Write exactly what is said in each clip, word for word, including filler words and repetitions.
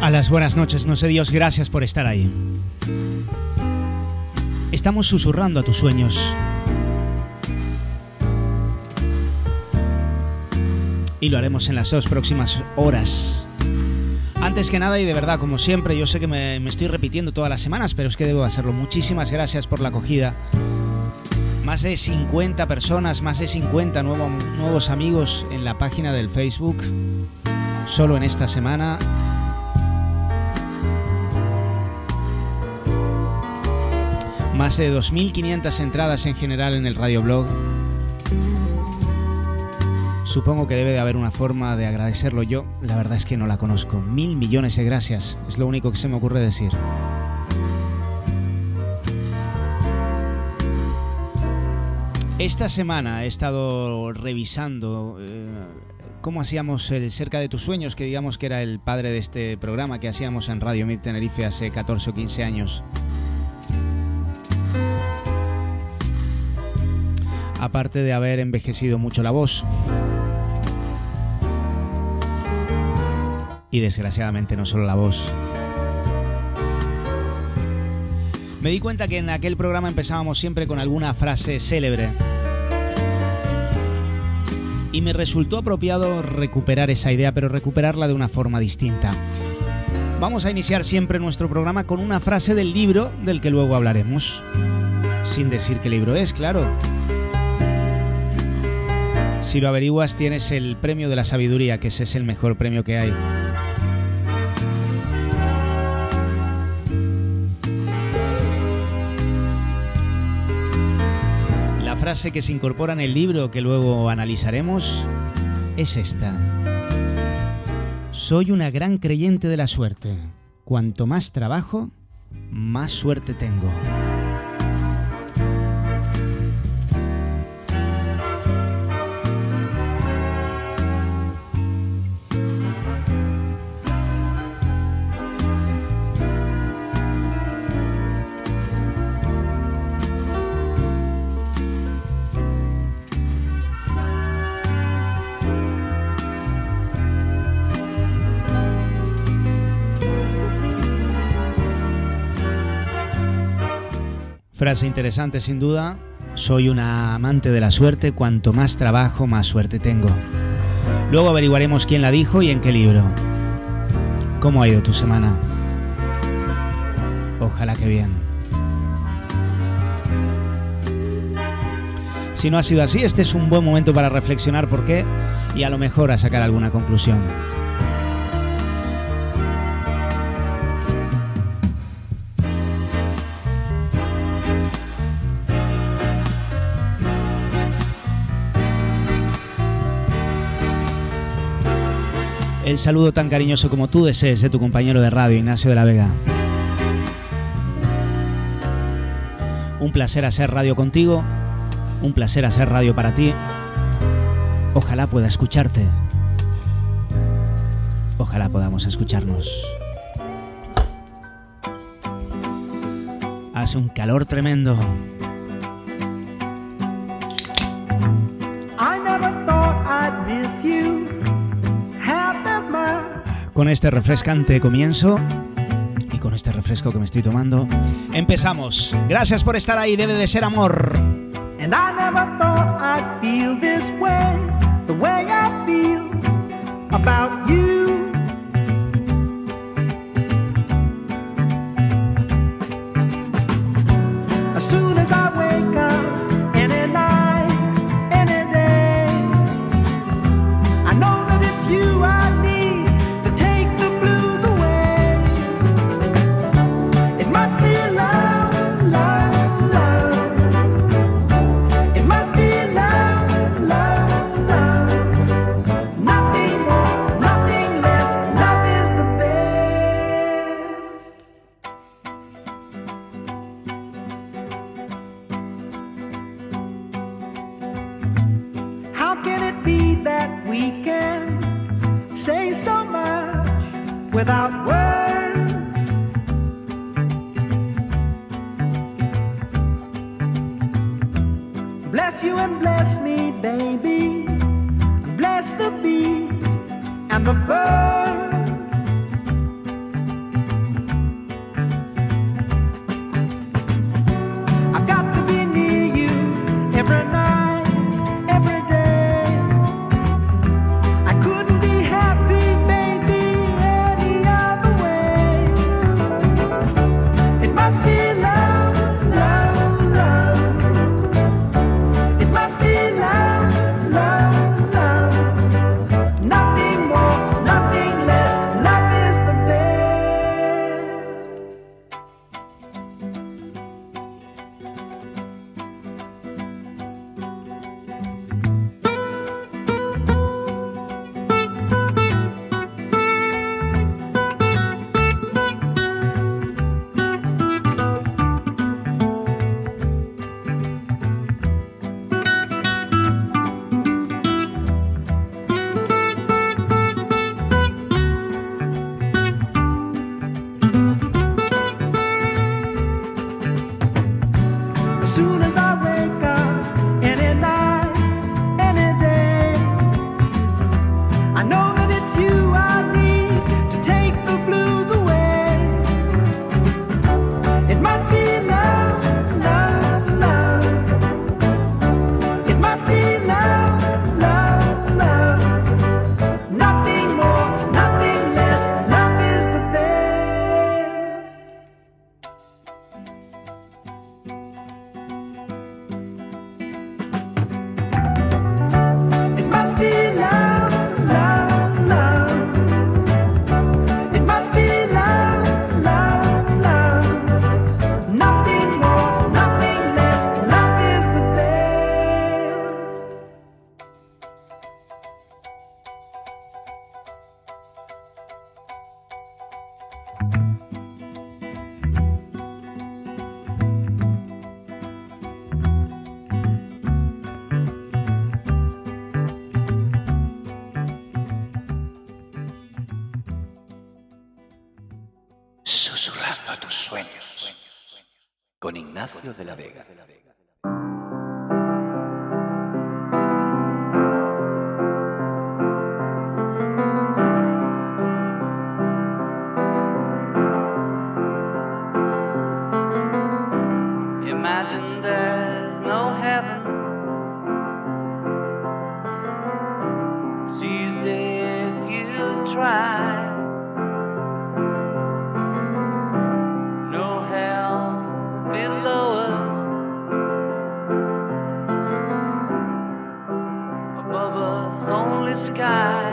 A las buenas noches, no sé Dios, gracias por estar ahí. Estamos susurrando a tus sueños. Y lo haremos en las dos próximas horas. Antes que nada y de verdad, como siempre, yo sé que me, me estoy repitiendo todas las semanas, pero es que debo hacerlo. Muchísimas gracias por la acogida. Más de cincuenta personas, más de cincuenta nuevo, nuevos amigos en la página del Facebook. Solo en esta semana. Más de dos mil quinientas entradas en general en el radioblog. Supongo que debe de haber una forma de agradecerlo yo. La verdad es que no la conozco. Mil millones de gracias. Es lo único que se me ocurre decir. Esta semana he estado revisando eh, cómo hacíamos el Cerca de tus sueños, que digamos que era el padre de este programa que hacíamos en Radio Mid Tenerife hace catorce o quince años. Aparte de haber envejecido mucho la voz. Y desgraciadamente no solo la voz. Me di cuenta que en aquel programa empezábamos siempre con alguna frase célebre. Y me resultó apropiado recuperar esa idea, pero recuperarla de una forma distinta. Vamos a iniciar siempre nuestro programa con una frase del libro del que luego hablaremos. Sin decir qué libro es, claro. Si lo averiguas, tienes el premio de la sabiduría, que ese es el mejor premio que hay. La frase que se incorpora en el libro, que luego analizaremos, es esta. Soy una gran creyente de la suerte. Cuanto más trabajo, más suerte tengo. Frase interesante sin duda. Soy una amante de la suerte, cuanto más trabajo, más suerte tengo. Luego averiguaremos quién la dijo y en qué libro. ¿Cómo ha ido tu semana? Ojalá que bien. Si no ha sido así, este es un buen momento para reflexionar por qué y a lo mejor a sacar alguna conclusión. El saludo tan cariñoso como tú desees de tu compañero de radio, Ignacio de la Vega. Un placer hacer radio contigo, un placer hacer radio para ti. Ojalá pueda escucharte. Ojalá podamos escucharnos. Hace un calor tremendo. I never thought I'd miss you. Con este refrescante comienzo y con este refresco que me estoy tomando, empezamos. Gracias por estar ahí, debe de ser amor. And I never thought I'd feel this way, the way I feel about you. As soon as I wake up, any night, any day, I know that it's you I need. Without words, bless you and bless me, baby. Bless the bees and the birds. sueños. Con Ignacio de la Vega. Imagine there's no heaven. It's easy if you try. No hell below us. Above us, only sky.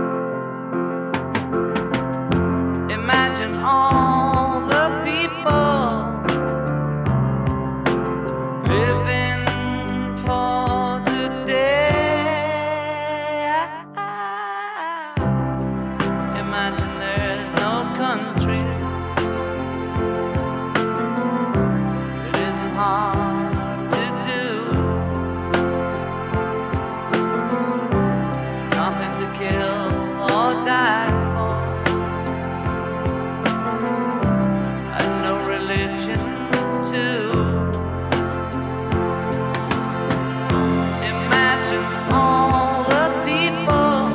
Imagine all the people living for today. Imagine there's no countries. It isn't hard to do. Nothing to kill or die for. And no religion too. Imagine all the people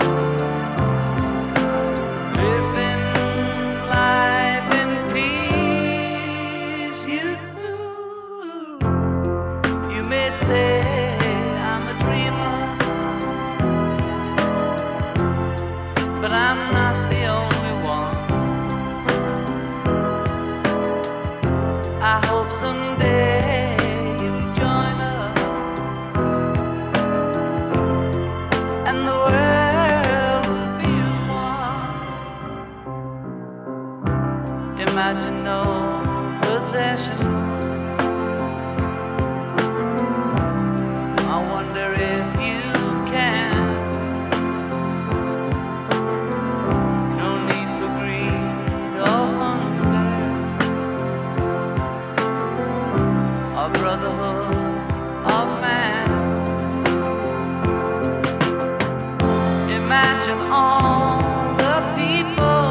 living life in peace. You, you may say I'm a dreamer, but I'm not the only one. I hope someday you'll join us and the world will be as one. Imagine no possessions. I wonder if you can. No need for greed or hunger, or brotherhood of man. Imagine all the people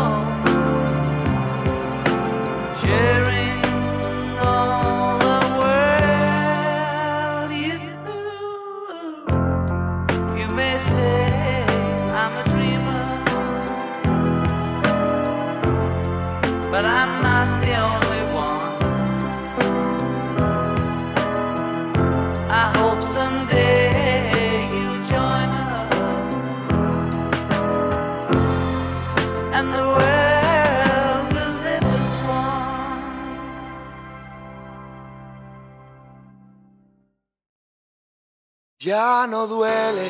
sharing all the world. You, you may say I'm a dreamer, but I'm not the only one. I hope someday you'll join us and the world will live as one. Ya no duele,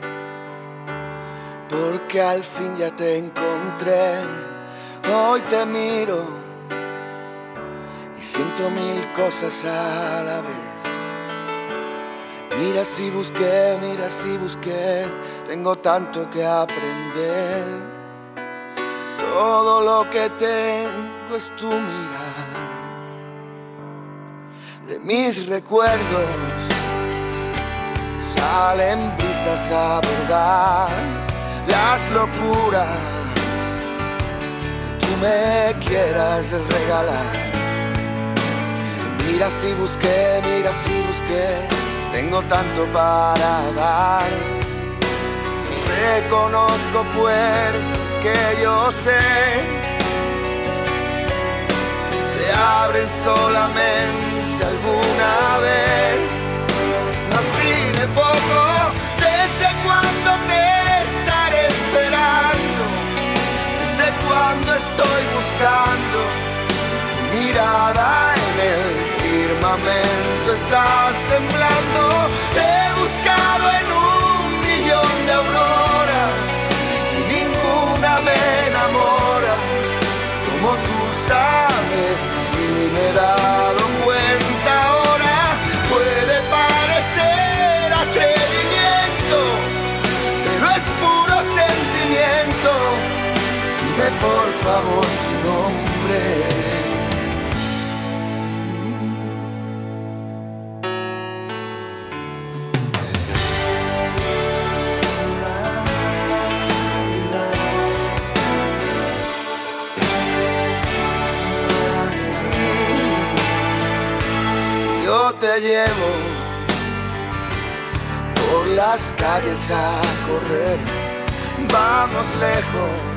porque al fin ya te encontré. Hoy te miro y siento mil cosas a la vez. Mira si busqué, mira si busqué, tengo tanto que aprender. Todo lo que tengo es tu mirar. De mis recuerdos salen brisas a bordar las locuras que tú me quieras regalar. Mira si busqué, mira si busqué, tengo tanto para dar. Reconozco puertas que yo sé se abren solamente alguna vez. Así de poco, desde cuando te estaré esperando, desde cuando estoy buscando tu mirada en el firmamento. Estás temblando, te he buscado en un millón de auroras y ninguna me enamora como tú sabes, y me he dado cuenta ahora. Puede parecer atrevimiento, pero es puro sentimiento. Dime por favor tu nombre. llevo por las calles a correr. Vamos lejos,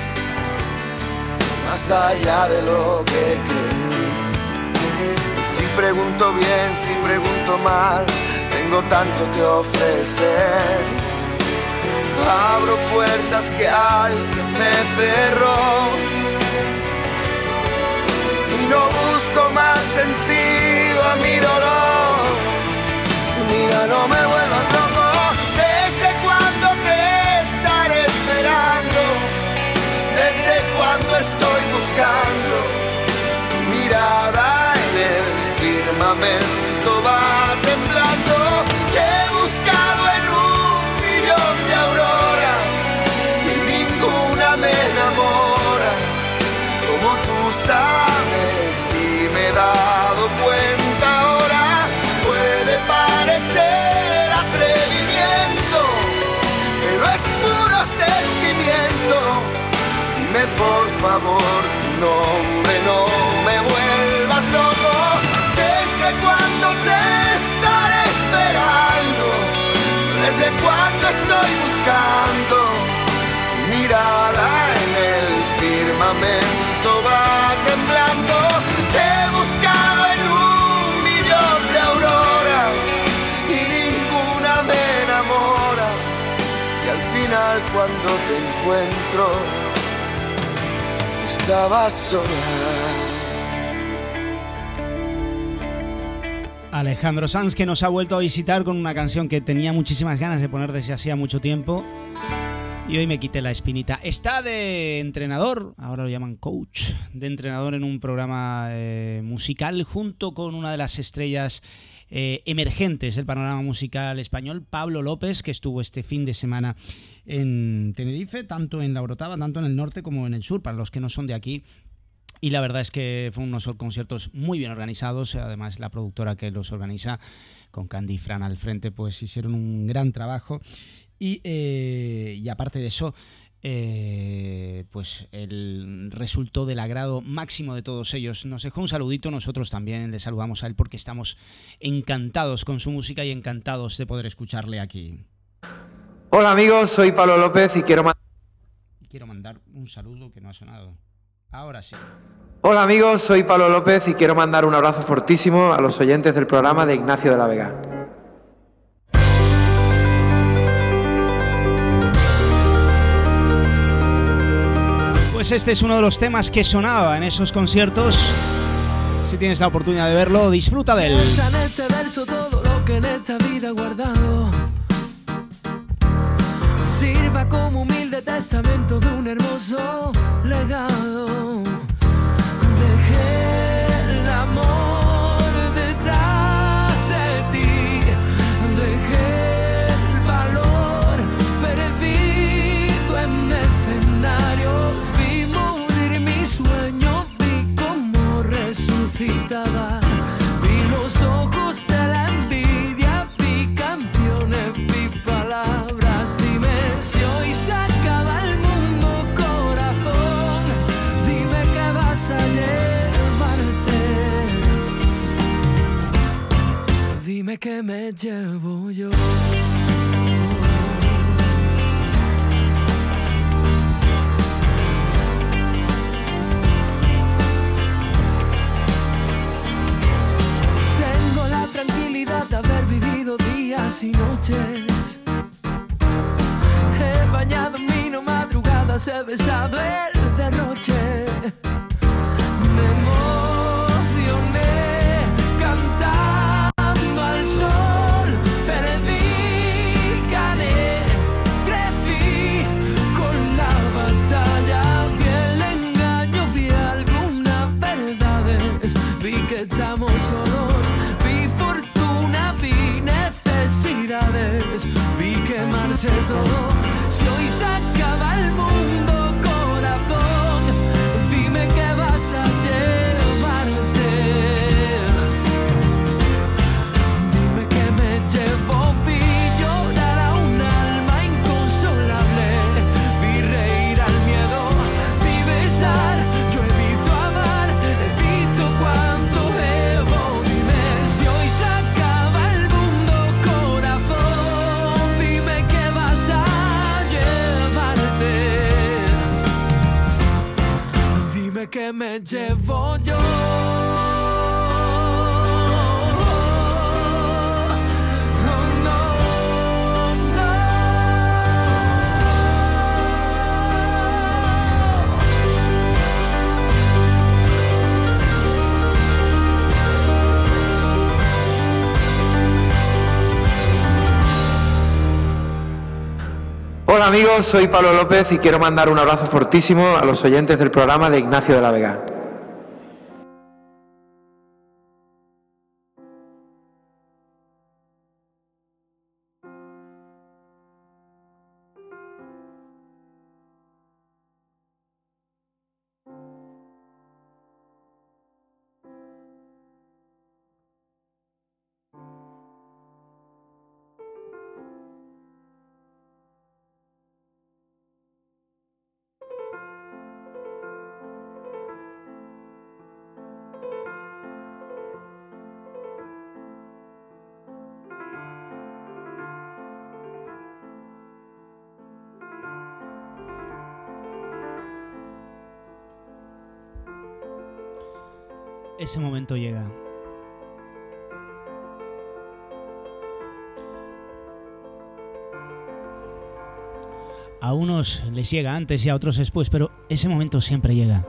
más allá de lo que creo. Y si pregunto bien, si pregunto mal, tengo tanto que ofrecer. Abro puertas que alguien me cerró y no busco más sentido a mi dolor. Mira, no me vuelvas loco. ¿Desde cuándo te estaré esperando? ¿Desde cuándo estoy buscando? Tu mirada en el firmamento va temblando. Te he buscado en un millón de auroras y ninguna me enamora como tú sabes y me he dado cuenta ahora. Puede parecer atrevimiento, pero es puro sentimiento. Dime por favor tu nombre, no me vuelvas loco. ¿Desde cuándo te estaré esperando? ¿Desde cuándo estoy buscando? Tu mirada en el firmamento va temblando. Te he buscado en un millón de auroras y ninguna me enamora. Y al final cuando te encuentro estabas sola. Alejandro Sanz, que nos ha vuelto a visitar con una canción que tenía muchísimas ganas de poner desde hacía mucho tiempo y hoy me quité la espinita. Está de entrenador, ahora lo llaman coach, de entrenador en un programa eh, musical junto con una de las estrellas eh, emergentes del panorama musical español, Pablo López, que estuvo este fin de semana en Tenerife, tanto en La Orotava, tanto en el norte como en el sur, para los que no son de aquí. Y la verdad es que fueron unos conciertos muy bien organizados. Además, la productora que los organiza, con Candy y Fran al frente, pues hicieron un gran trabajo. Y, eh, y aparte de eso, eh, pues el resultó del agrado máximo de todos ellos. Nos dejó un saludito, nosotros también le saludamos a él porque estamos encantados con su música y encantados de poder escucharle aquí. Hola amigos, soy Pablo López y quiero, ma- quiero mandar un saludo que no ha sonado. Ahora sí. Hola amigos, soy Pablo López y quiero mandar un abrazo fortísimo a los oyentes del programa de Ignacio de la Vega. Pues este es uno de los temas que sonaba en esos conciertos. Si tienes la oportunidad de verlo, disfruta de él. Está en este verso todo lo que en esta vida he guardado. Sirva como humilde testamento de un hermoso legado. Dejé el amor detrás de ti. Dejé el valor perdido en escenarios. Vi morir mi sueño, vi cómo resucitaba. Vi los ojos de la envidia, vi canciones, vi palabras. Dime si hoy se acaba el mundo, corazón. Dime que vas a llevarte. Dime que me llevo yo. Tengo la tranquilidad de haber vivido días y noches. He bañado en vino madrugadas, he besado el derroche. Me emocioné cantando al sol. Perdí, gané, crecí con la batalla. Vi el engaño, vi algunas verdades. Vi que estamos solos, vi fortuna, vi necesidades. Vi quemarse todo. Si hoy se acaba el mundo, corazón, dime que vas a llevarte. Dime que me llevo, vi llorar a un alma inconsolable. Vi reír al miedo, vi besar. Yo evito amar, evito cuánto debo. Dime si hoy se acaba que me llevo yo. Hola amigos, soy Pablo López y quiero mandar un abrazo fortísimo a los oyentes del programa de Ignacio de la Vega. Ese momento llega. A unos les llega antes y a otros después, pero ese momento siempre llega.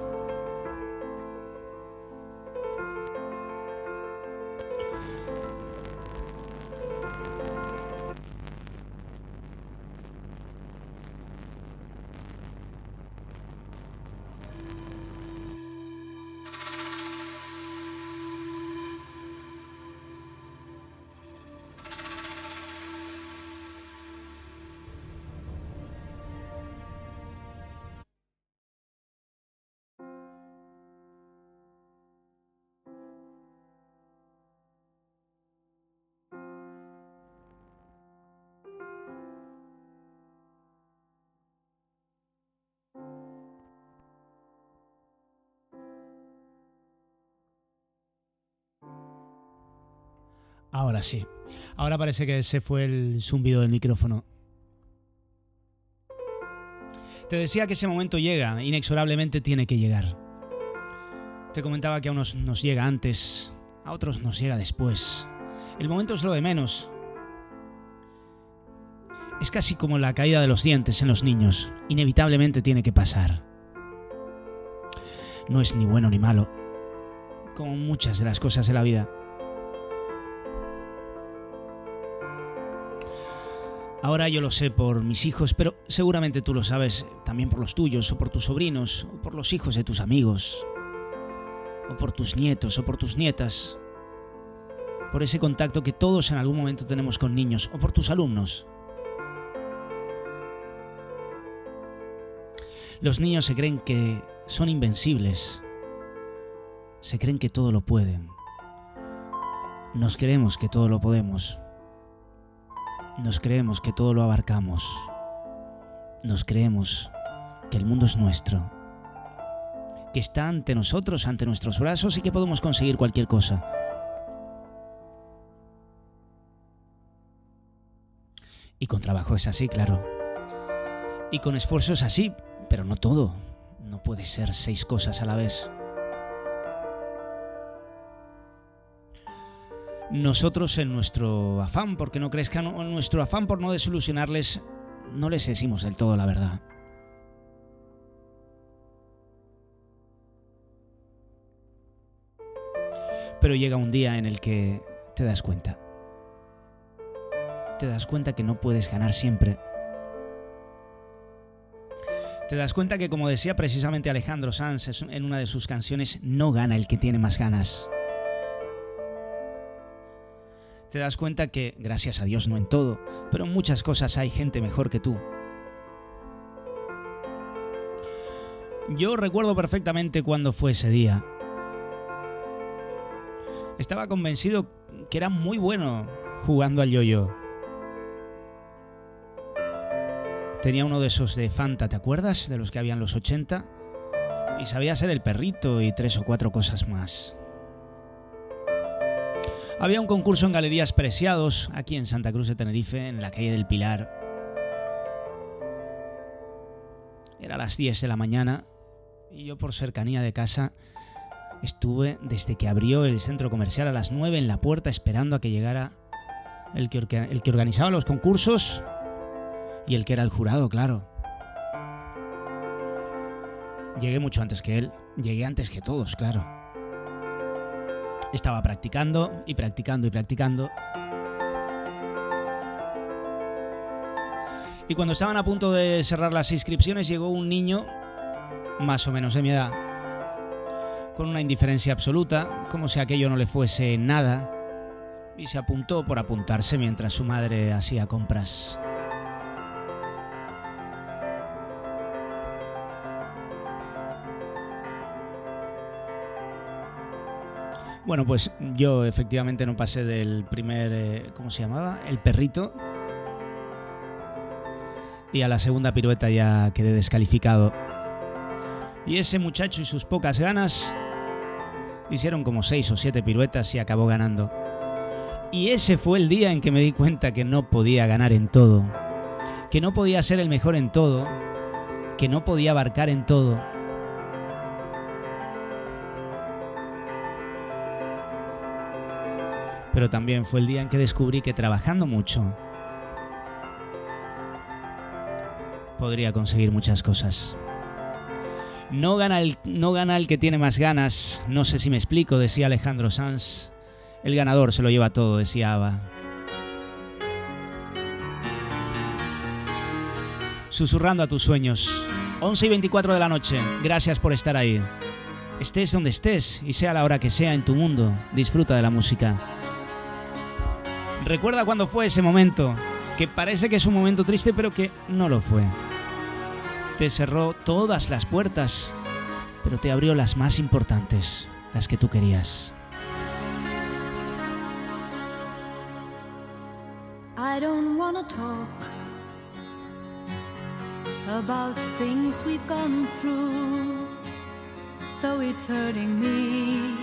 Ahora sí. Ahora parece que se fue el zumbido del micrófono. Te decía que ese momento llega, inexorablemente tiene que llegar. Te comentaba que a unos nos llega antes, a otros nos llega después. El momento es lo de menos. Es casi como la caída de los dientes en los niños. Inevitablemente tiene que pasar. No es ni bueno ni malo, como muchas de las cosas de la vida. Ahora yo lo sé por mis hijos, pero seguramente tú lo sabes también por los tuyos, o por tus sobrinos, o por los hijos de tus amigos, o por tus nietos, o por tus nietas, por ese contacto que todos en algún momento tenemos con niños, o por tus alumnos. Los niños se creen que son invencibles, se creen que todo lo pueden, nos creemos que todo lo podemos. Nos creemos que todo lo abarcamos. Nos creemos que el mundo es nuestro, que está ante nosotros, ante nuestros brazos y que podemos conseguir cualquier cosa. Y con trabajo es así, claro. Y con esfuerzo es así, pero no todo. No puede ser seis cosas a la vez. Nosotros en nuestro afán porque no crezcan, o en nuestro afán por no desilusionarles, no les decimos del todo la verdad. Pero llega un día en el que te das cuenta. Te das cuenta que no puedes ganar siempre. Te das cuenta que, como decía precisamente Alejandro Sanz en una de sus canciones, no gana el que tiene más ganas. Te das cuenta que, gracias a Dios, no en todo, pero en muchas cosas hay gente mejor que tú. Yo recuerdo perfectamente cuándo fue ese día. Estaba convencido que era muy bueno jugando al yo-yo. Tenía uno de esos de Fanta, ¿te acuerdas? De los que había en los ochenta. Y sabía ser el perrito y tres o cuatro cosas más. Había un concurso en Galerías Preciados, aquí en Santa Cruz de Tenerife, en la calle del Pilar. Era a las diez de la mañana Y yo, por cercanía de casa, estuve desde que abrió el centro comercial a las nueve en la puerta esperando a que llegara el que, orga- el que organizaba los concursos y el que era el jurado, claro. Llegué mucho antes que él, llegué antes que todos, claro. Estaba practicando y practicando y practicando. Y cuando estaban a punto de cerrar las inscripciones, llegó un niño, más o menos de mi edad, con una indiferencia absoluta, como si aquello no le fuese nada, y se apuntó por apuntarse mientras su madre hacía compras. Bueno, pues yo efectivamente no pasé del primer, eh, ¿cómo se llamaba? El perrito. Y a la segunda pirueta ya quedé descalificado. Y ese muchacho y sus pocas ganas hicieron como seis o siete piruetas y acabó ganando. Y ese fue el día en que me di cuenta que no podía ganar en todo, que no podía ser el mejor en todo, que no podía abarcar en todo. Pero también fue el día en que descubrí que trabajando mucho podría conseguir muchas cosas. No gana el, no gana el que tiene más ganas, no sé si me explico, decía Alejandro Sanz. El ganador se lo lleva todo, decía Ava. Susurrando a tus sueños. once y veinticuatro de la noche, gracias por estar ahí. Estés donde estés y sea la hora que sea en tu mundo, disfruta de la música. Recuerda cuándo fue ese momento, que parece que es un momento triste, pero que no lo fue. Te cerró todas las puertas, pero te abrió las más importantes, las que tú querías. I don't wanna talk about things we've gone through, though it's hurting me.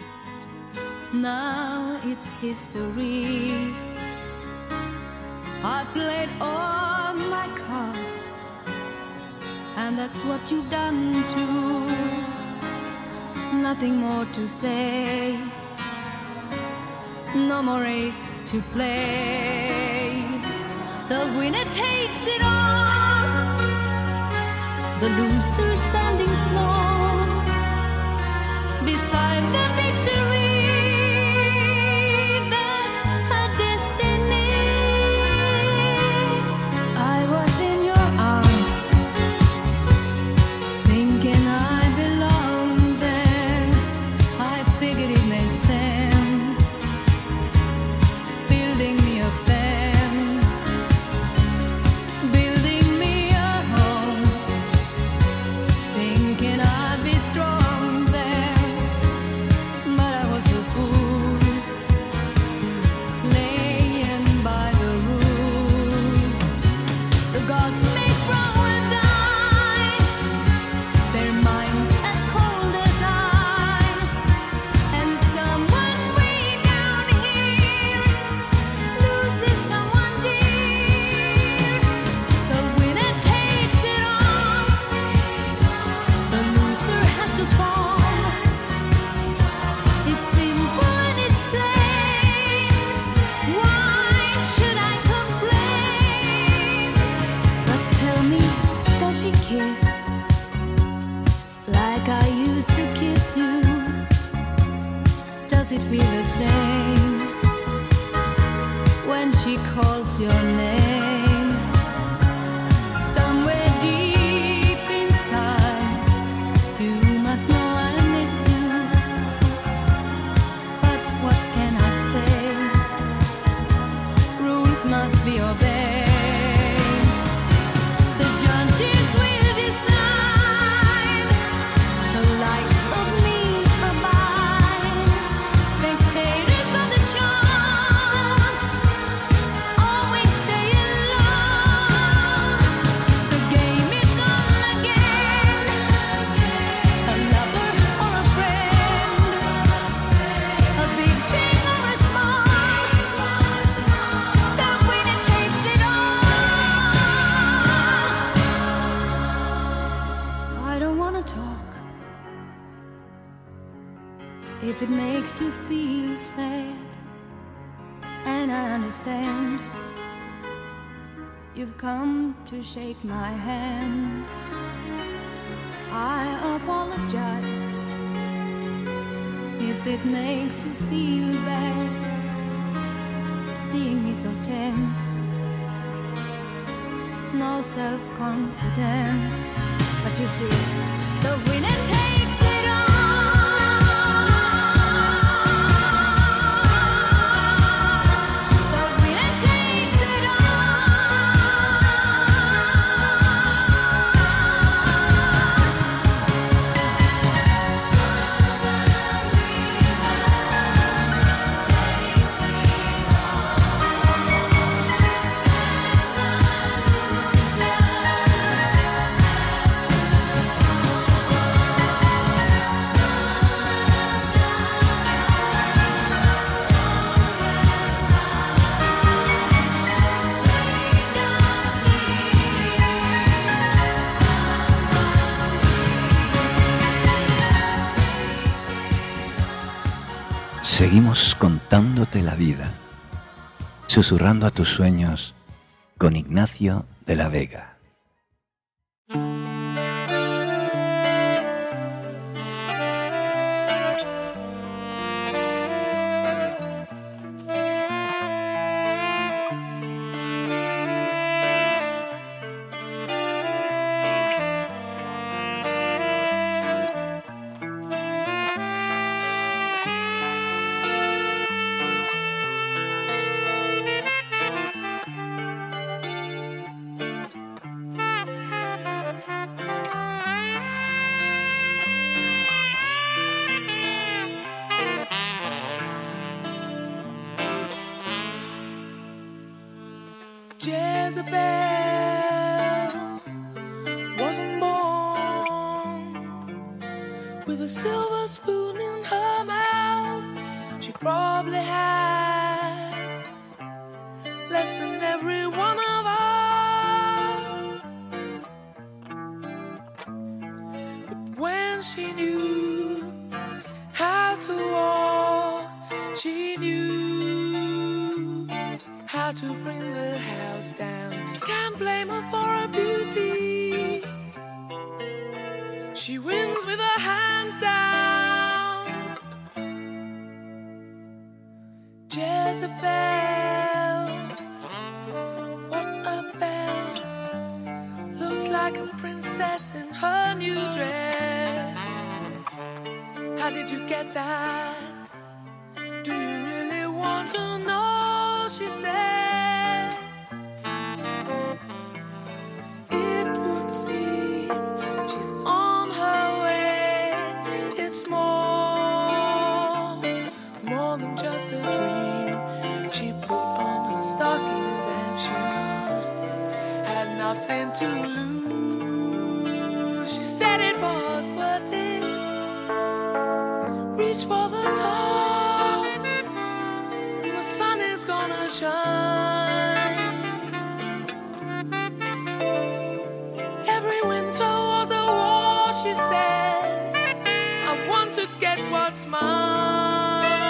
Now it's history. I played all my cards, and that's what you've done too. Nothing more to say, no more race to play. The winner takes it all, the loser standing small beside the victory. That's her destiny. I was in your arms, thinking I belonged there. I figured it made sense, building me a fence, building me a home, thinking I'd be strong there. But I was a fool, laying by the rules. The gods make wrong with dice, their minds as cold as ice. And someone way down here loses someone dear. The winner takes it all, the loser has to fall. It's simple and it's plain. Why should I complain? But tell me, does she kiss like I used to kiss you? Does it feel the same when she calls your name? Somewhere deep inside, you must know I miss you. But what can I say? Rules must be obeyed. The judges will decide, the likes of me abide. Spectators of the show always stay If it makes you feel sad, and I understand, you've come to shake my hand. I apologize if it makes you feel bad, seeing me so tense, no self-confidence. But you see, the winner takes it all. The winner takes it Seguimos contándote la vida, susurrando a tus sueños con Ignacio de la Vega. Jezebel wasn't born with a silver spoon in her mouth. She probably had less than every one of us. But when she knew how to walk, she knew how to bring the house down. Can't blame her for her beauty. She wins with her hands down. Jezebel, what a belle. Looks like a princess in her new dress. How did you get that? Do you really want to know? She said, it would seem she's on her way. It's more, more than just a dream. She put on her stockings and shoes, had nothing to lose. She said it was worth it. Reach for the top, and the sun is gonna shine. Every winter was a war, she said. I want to get what's mine.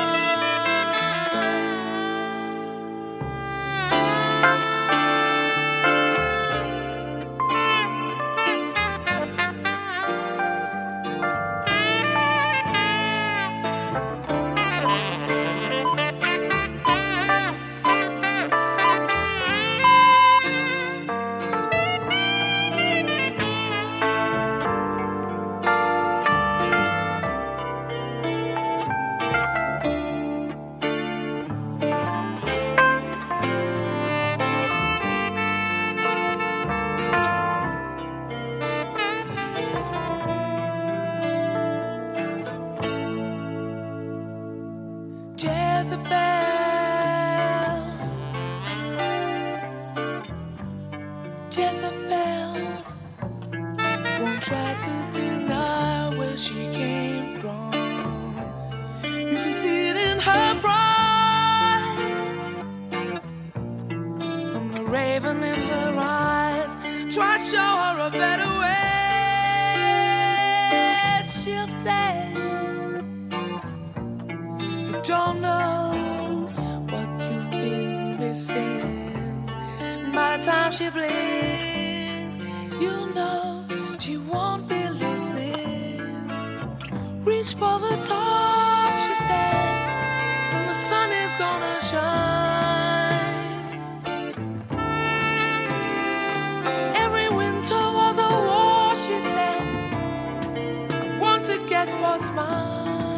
Jezebel won't try to deny where she came from. You can see it in her pride, and the raven in her eyes. Try to show her a better way. She'll say, that time she blinks, you know she won't be listening. Reach for the top, she said, and the sun is gonna shine. Every winter was a war, she said, I want to get what's mine.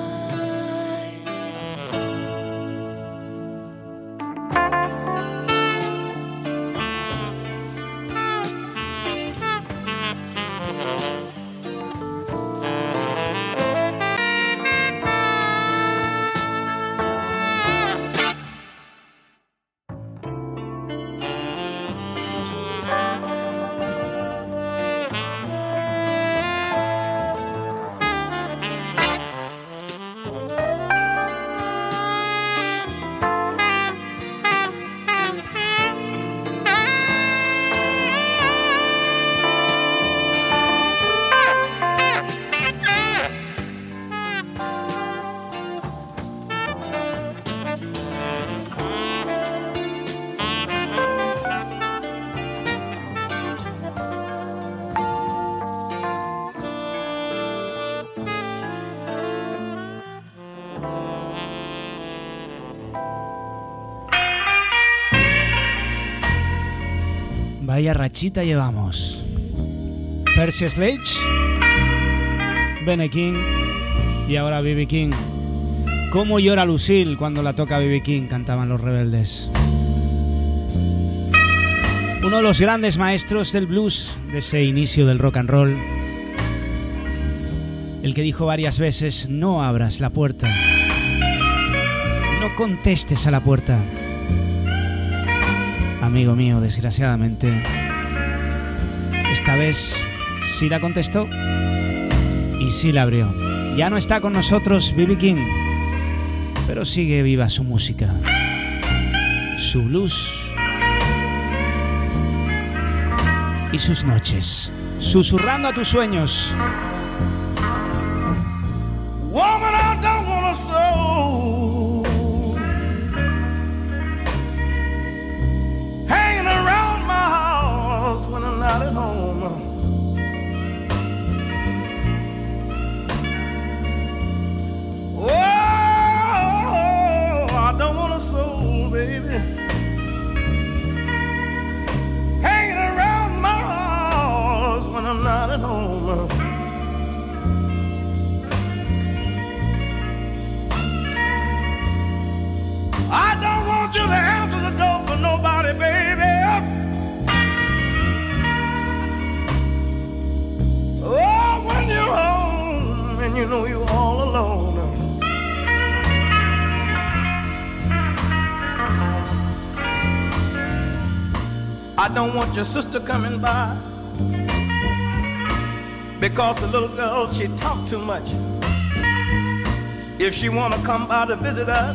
Vaya rachita llevamos. Percy Sledge, Benny King y ahora B B King. Cómo llora Lucille cuando la toca B B King, cantaban los Rebeldes. Uno de los grandes maestros del blues, de ese inicio del rock and roll. El que dijo varias veces, no abras la puerta. No contestes a la puerta. Amigo mío, desgraciadamente, esta vez sí la contestó y sí la abrió. Ya no está con nosotros B B King, pero sigue viva su música, su blues y sus noches, susurrando a tus sueños. Woman, I don't wanna soul hanging around my house when I'm not at home. Oh, I don't want a soul, baby, hanging around my house when I'm not at home. I don't want you to answer the door for nobody, baby. Oh, when you're home and you know you're all alone. I don't want your sister coming by because the little girl, she talk too much. If she wanna come by to visit us,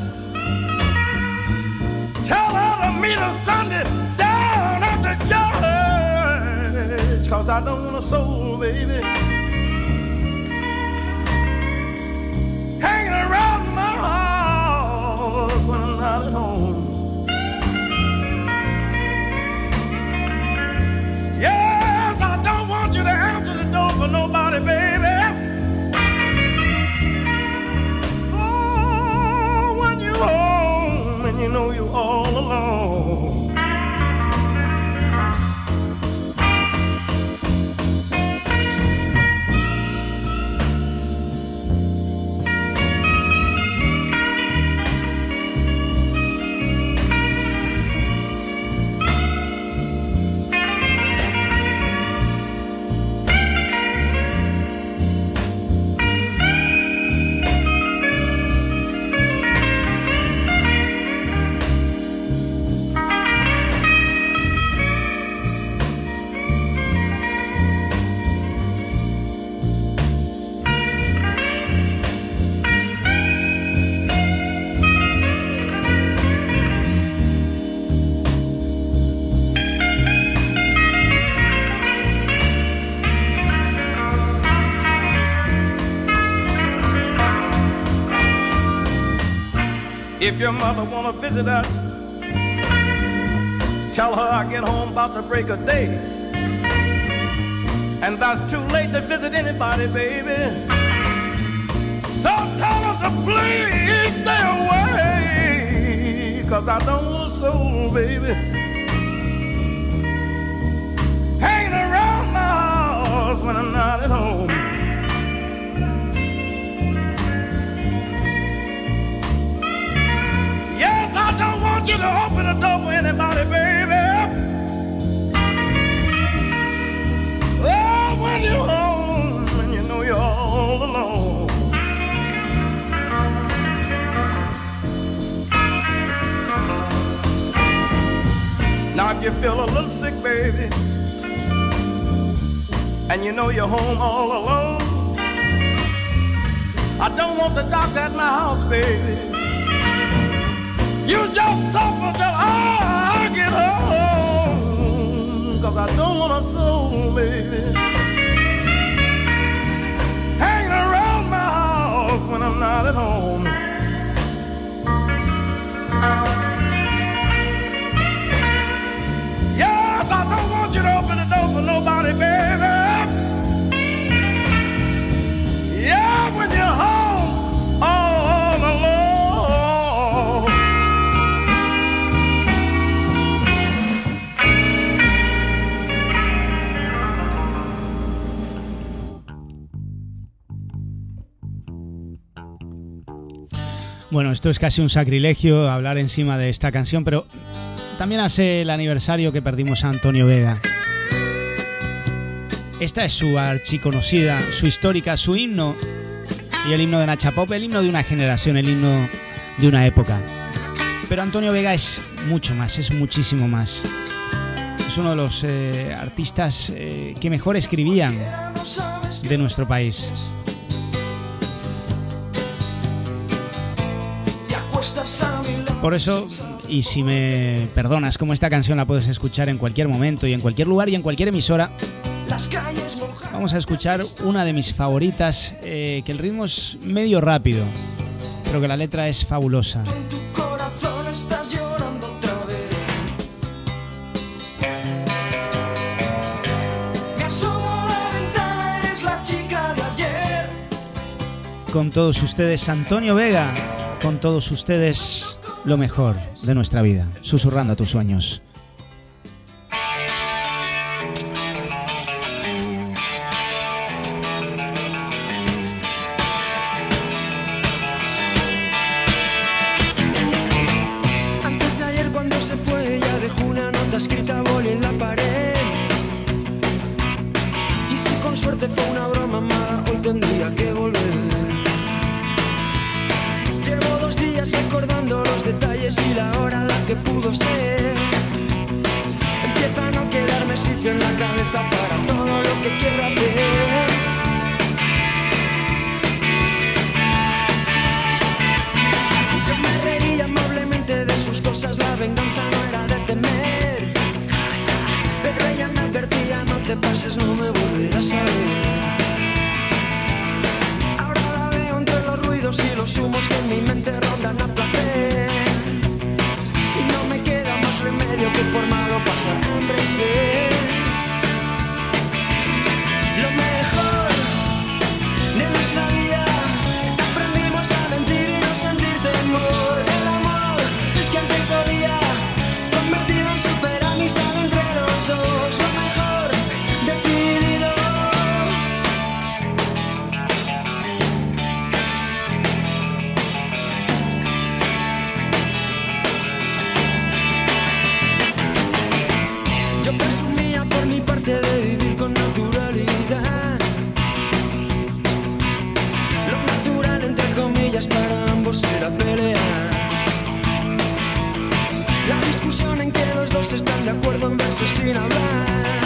tell her to meet us Sunday down at the church, 'cause I don't want a soul, baby, hanging around my house when I'm not at home. Yes, I don't want you to answer the door for nobody, baby. Oh, when you're home and you know you're all alone. If your mother wanna visit us, tell her I get home about the break of day. And that's too late to visit anybody, baby. So tell her to please stay away, 'cause I don't want a soul, baby, hanging around my house when I'm not at home. Yes, I don't want you to open the door for anybody, baby. Oh, when you're home and you know you're all alone. Now if you feel a little sick, baby, and you know you're home all alone, I don't want the doctor at my house, baby. You just suffer till I get home, 'cause I don't want a soul, baby, hanging around my house when I'm not at home. Yes, I don't want you to open the door for nobody, baby. Yeah, when you're home all alone. Bueno, esto es casi un sacrilegio hablar encima de esta canción, pero también hace el aniversario que perdimos a Antonio Vega. Esta es su archiconocida, su histórica, su himno y el himno de Nacha Pop, el himno de una generación, el himno de una época. Pero Antonio Vega es mucho más, es muchísimo más. Es uno de los eh, artistas eh, que mejor escribían de nuestro país. Por eso, y si me perdonas, como esta canción la puedes escuchar en cualquier momento y en cualquier lugar y en cualquier emisora, vamos a escuchar una de mis favoritas, eh, que el ritmo es medio rápido, pero que la letra es fabulosa. Con todos ustedes, Antonio Vega. Con todos ustedes, lo mejor de nuestra vida, susurrando a tus sueños. Antes de ayer cuando se fue ella dejó una nota escrita a boli en la pared. Y si con suerte fue una broma mala, hoy tendría que volver. Recordando los detalles y la hora en la que pudo ser. Empieza a no quedarme sitio en la cabeza para todo lo que quiero hacer. Yo me reía amablemente de sus cosas, la venganza no era de temer. Pero ella me advertía, no te pases, no me volverás a ver. Y los humos que en mi mente rondan a placer. Y no me queda más remedio que por malo pasar hambre y sed. Lo mejor de nuestra vida, aprendimos a mentir y no sentir temor. El amor que antes dolía, convertido en super amistad entre los dos. Lo mejor decidido. De vivir con naturalidad. Lo natural entre comillas para ambos era pelear. La discusión en que los dos están de acuerdo en verse sin hablar.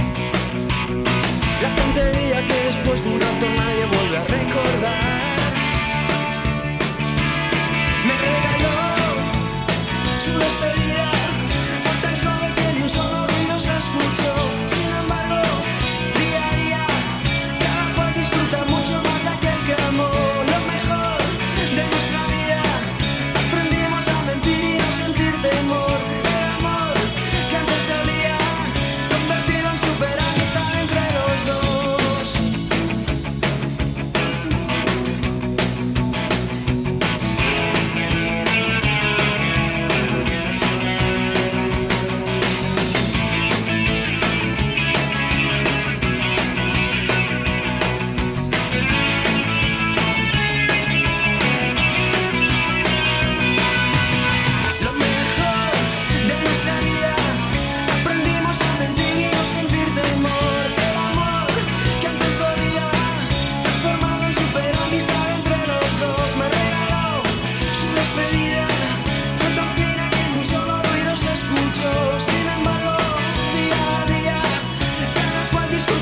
La tontería que después de un rato nadie vuelve a recordar. Me regaló su despedida, fue tan suave que ni un solo ruido se escuchó. Temor, el amor que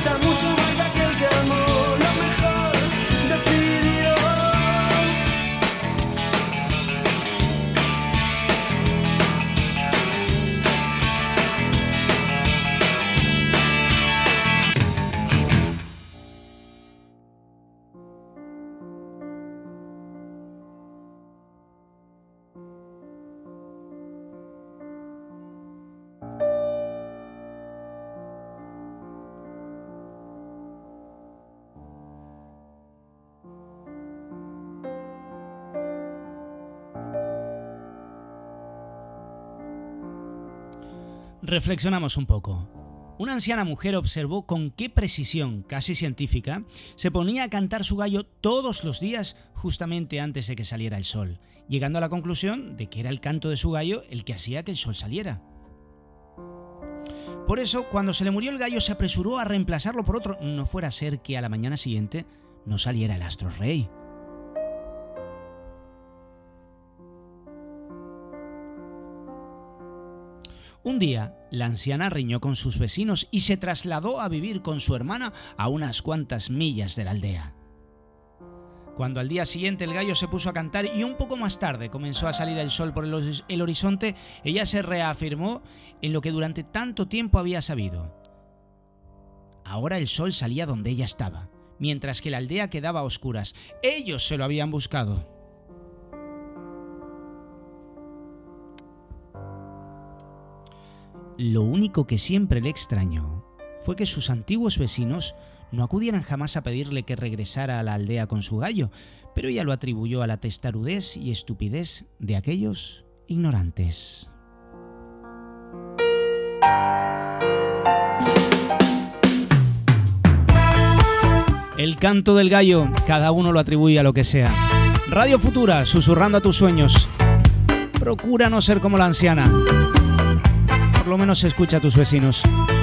necesita mucho más de aquel que amó. Lo mejor decidió. Reflexionamos un poco. Una anciana mujer observó con qué precisión, casi científica, se ponía a cantar su gallo todos los días justamente antes de que saliera el sol, llegando a la conclusión de que era el canto de su gallo el que hacía que el sol saliera. Por eso, cuando se le murió el gallo, se apresuró a reemplazarlo por otro, no fuera a ser que a la mañana siguiente no saliera el astro rey. Un día, la anciana riñó con sus vecinos y se trasladó a vivir con su hermana a unas cuantas millas de la aldea. Cuando al día siguiente el gallo se puso a cantar y un poco más tarde comenzó a salir el sol por el, hor- el horizonte, ella se reafirmó en lo que durante tanto tiempo había sabido. Ahora el sol salía donde ella estaba, mientras que la aldea quedaba a oscuras. Ellos se lo habían buscado. Lo único que siempre le extrañó fue que sus antiguos vecinos no acudieran jamás a pedirle que regresara a la aldea con su gallo, pero ella lo atribuyó a la testarudez y estupidez de aquellos ignorantes. El canto del gallo, cada uno lo atribuye a lo que sea. Radio Futura, susurrando a tus sueños. Procura no ser como la anciana. Por lo menos escucha a tus vecinos.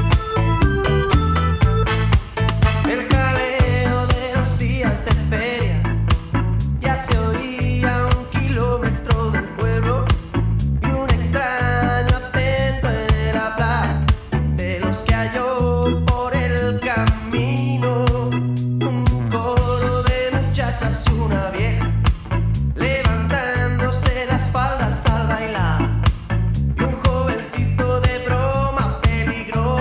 El jaleo de los días de feria ya se oía a un kilómetro del pueblo y un extraño atento en el hablar de los que halló por el camino. Un coro de muchachas, una vieja levantándose las faldas al bailar y un jovencito de broma peligrosa.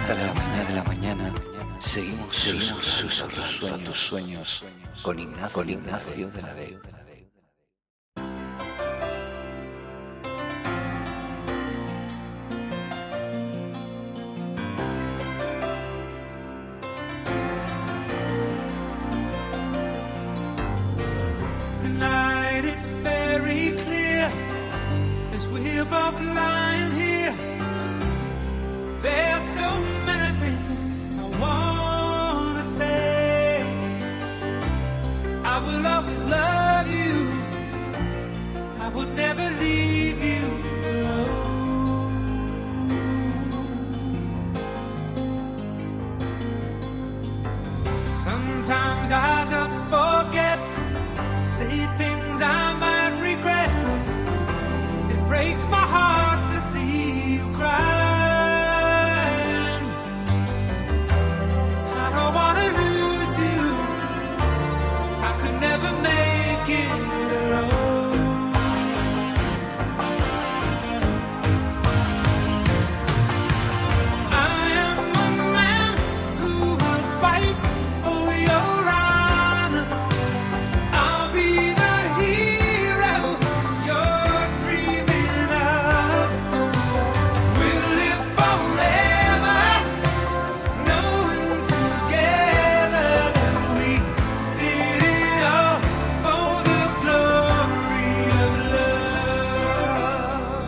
hasta la mañana de la mañana. Seguimos, seguimos susurrando a tus sueños con Ignacio, con Ignacio de la D. Tonight it's very clear as we're both lying here. There's so many things I wanna say. I will always love you. I would never leave you alone. Sometimes I just forget, say things I might regret. It breaks my heart to see you cry. Never make it alone. I am a man who will fight for your honor. I'll be the hero you're dreaming of. We'll live forever, knowing together that we did it all for the glory of love.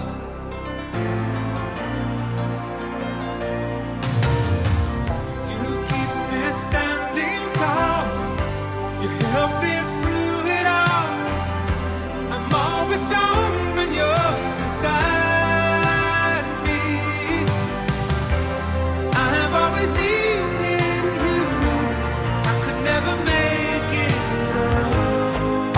You keep me standing tall. You help me through it all. I'm always strong when you're beside me. I have always needed you. I could never make it alone.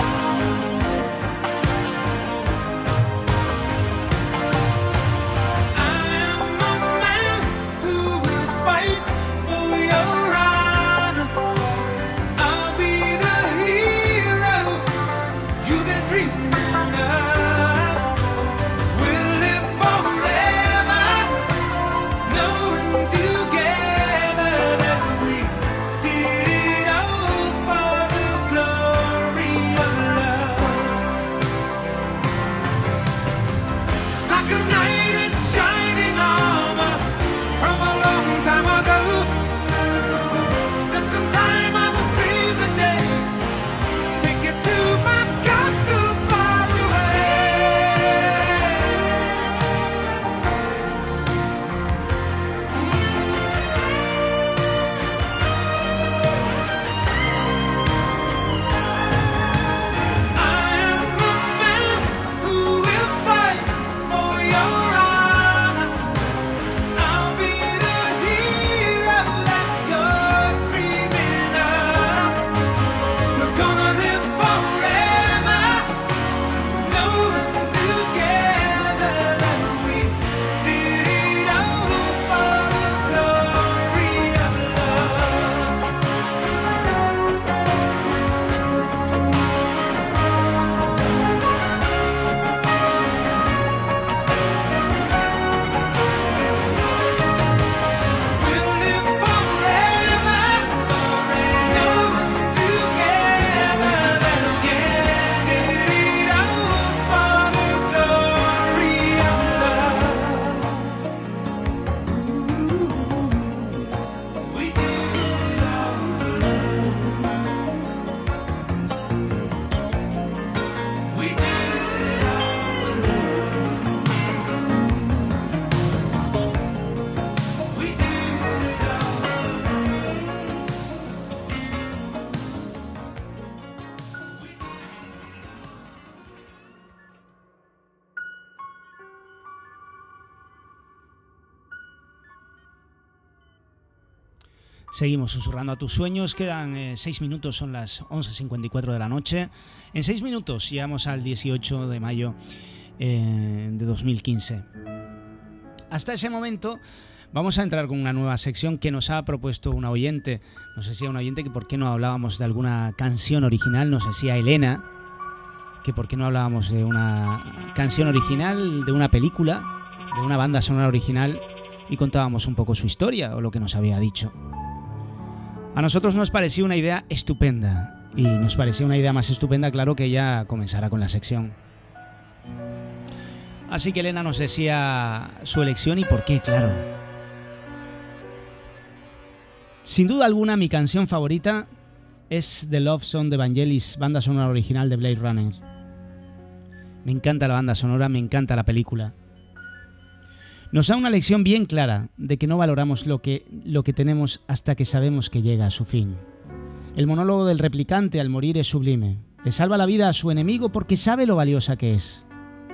I am a man who will fight for your honor. I'll be the hero you've been dreaming of. We'll live forever, knowing together that we did it all for the glory of love. It's like a knight in shining armor from a long time ago. Just in time I will save the day, take you to my castle far away. I am a man who will fight for your honor. I'll be the hero that you're dreaming of. We're gonna live forever, knowing together that we did it all for the glory of love. We'll live forever, knowing together that we did it all for the glory of love. We did it all for love. We did it all for love. We did it all Seguimos susurrando a tus sueños. Quedan eh, seis minutos, son las once cincuenta y cuatro de la noche. En seis minutos llegamos al dieciocho de mayo eh, de dos mil quince. Hasta ese momento vamos a entrar con una nueva sección que nos ha propuesto una oyente. Nos decía una oyente que por qué no hablábamos de alguna canción original. Nos decía Elena que por qué no hablábamos de una canción original, de una película, de una banda sonora original y contábamos un poco su historia o lo que nos había dicho. A nosotros nos pareció una idea estupenda y nos parecía una idea más estupenda, claro, que ella comenzara con la sección. Así que Elena nos decía su elección y por qué, claro. Sin duda alguna, mi canción favorita es The Love Song de Vangelis, banda sonora original de Blade Runner. Me encanta la banda sonora, me encanta la película. Nos da una lección bien clara de que no valoramos lo que, lo que tenemos hasta que sabemos que llega a su fin. El monólogo del replicante al morir es sublime. Le salva la vida a su enemigo porque sabe lo valiosa que es.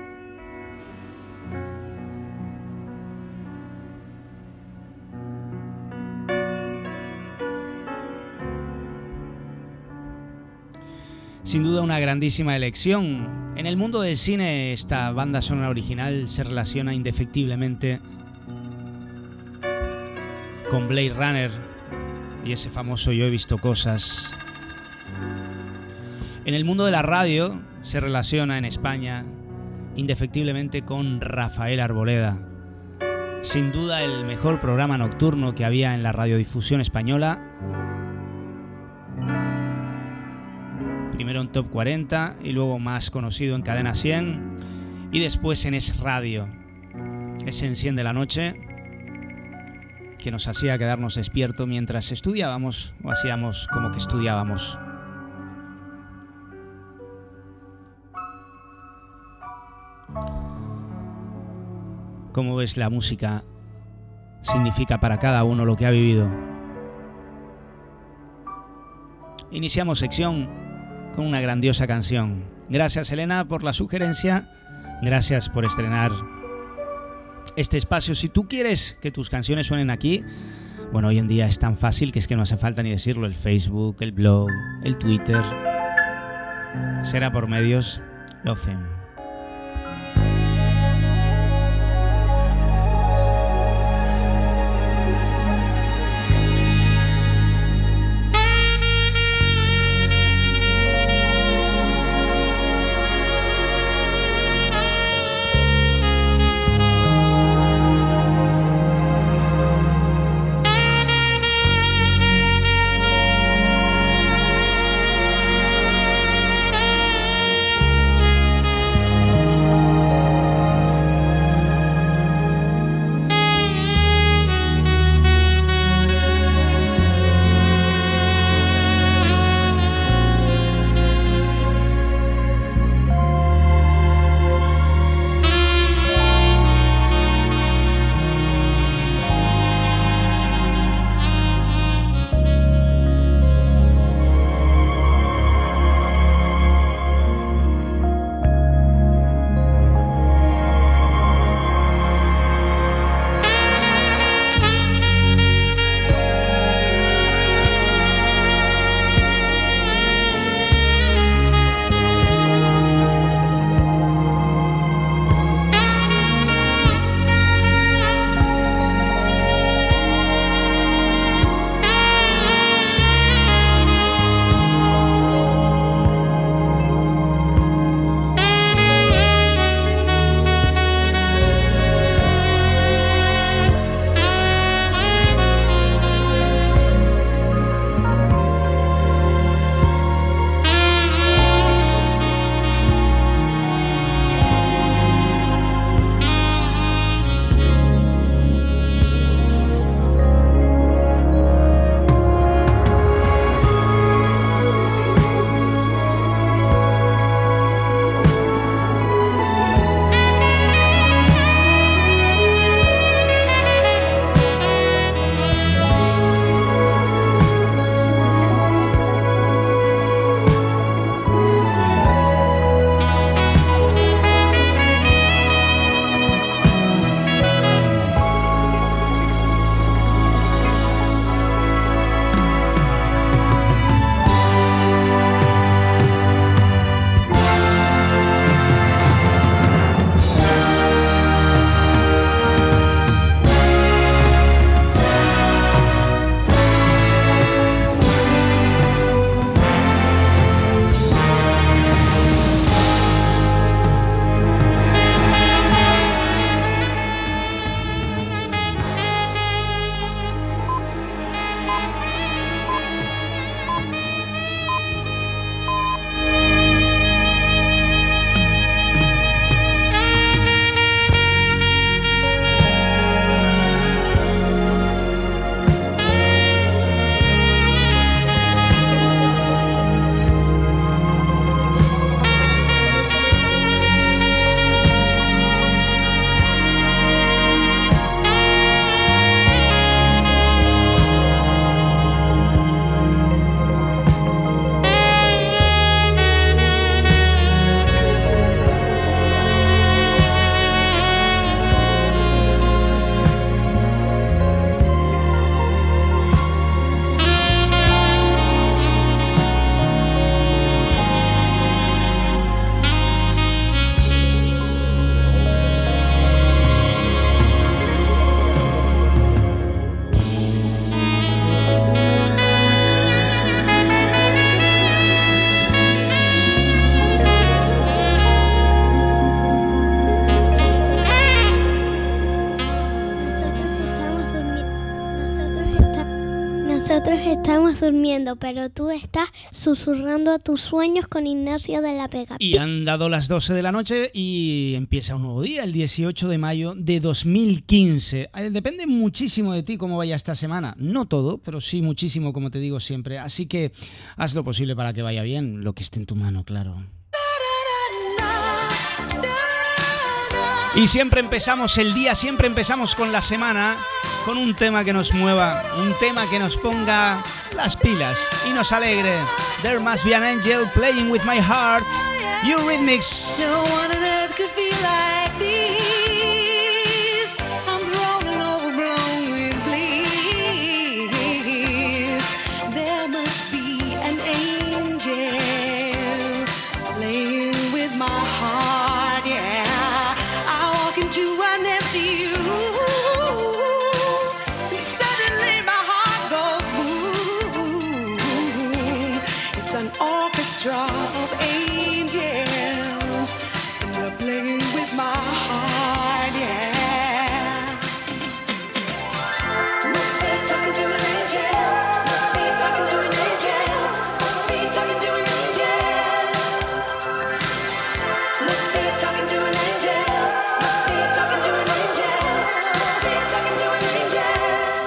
Sin duda una grandísima elección. En el mundo del cine esta banda sonora original se relaciona indefectiblemente con Blade Runner y ese famoso Yo he visto cosas. En el mundo de la radio se relaciona en España indefectiblemente con Rafael Arboleda. Sin duda el mejor programa nocturno que había en la radiodifusión española. Primero en Top cuarenta y luego más conocido en Cadena cien y después en Es Radio. Ese Enciende la Noche que nos hacía quedarnos despiertos mientras estudiábamos o hacíamos como que estudiábamos. Como ves, la música significa para cada uno lo que ha vivido. Iniciamos sección con una grandiosa canción. Gracias, Elena, por la sugerencia. Gracias por estrenar este espacio. Si tú quieres que tus canciones suenen aquí, bueno, hoy en día es tan fácil que es que no hace falta ni decirlo. El Facebook, el blog, el Twitter. Será por medios Love F M. Nosotros estamos durmiendo, pero tú estás susurrando a tus sueños con Ignacio de la Vega. Y han dado las doce de la noche y empieza un nuevo día, el dieciocho de mayo de dos mil quince. Eh, Depende muchísimo de ti cómo vaya esta semana. No todo, pero sí muchísimo, como te digo siempre. Así que haz lo posible para que vaya bien, lo que esté en tu mano, claro. Y siempre empezamos el día, siempre empezamos con la semana con un tema que nos mueva, un tema que nos ponga las pilas y nos alegre. There Must Be an Angel Playing With My Heart, Eurythmics. No one on earth could feel like this. I'm thrown and overblown with bliss. There must be an angel playing with my heart, yeah. I walk into an empty room. Suddenly my heart goes boom. It's an orchestra of angels, and they're playing with my heart, yeah. Must be talking to an angel. Must be talking to an angel. Must be talking to an angel. Must be talking to an angel. Must be talking to an angel. Must be talking to an angel.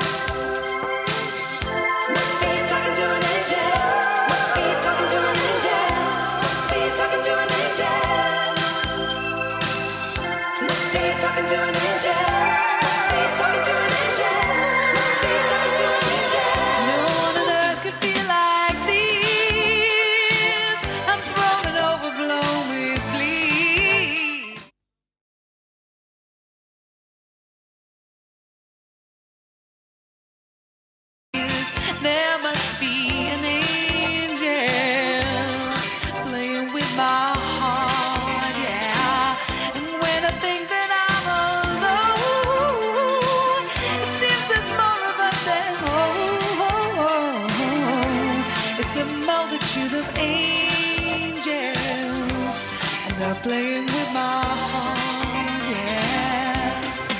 Must be talking to an angel. Must be talking to an angel. Must be talking to an angel. Must be talking to an angel. Must be talking to an angel. Must be talking to an angel. No one on earth could feel like this. I'm thrown and overblown with glee. There must be an angel playing with my heart, yeah. And when I think that I'm alone, it seems there's more of us at home. It's a multitude of angels, and they're playing with my heart, yeah.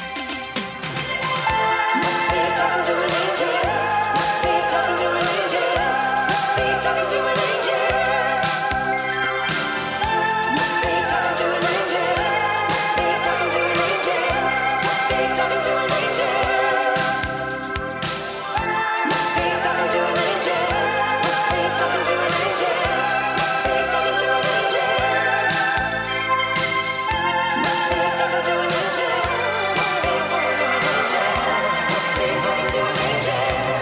Must be talking to an angel. Must be talking to an angel. Must be talking to an angel. Must be talking to an angel. Must be talking to an angel. Must be talking to an angel. Must be talking to an angel. Must be talking to an angel. Must be talking to an angel. Must be talking to an angel. Must be talking to an angel. Must be talking to an angel.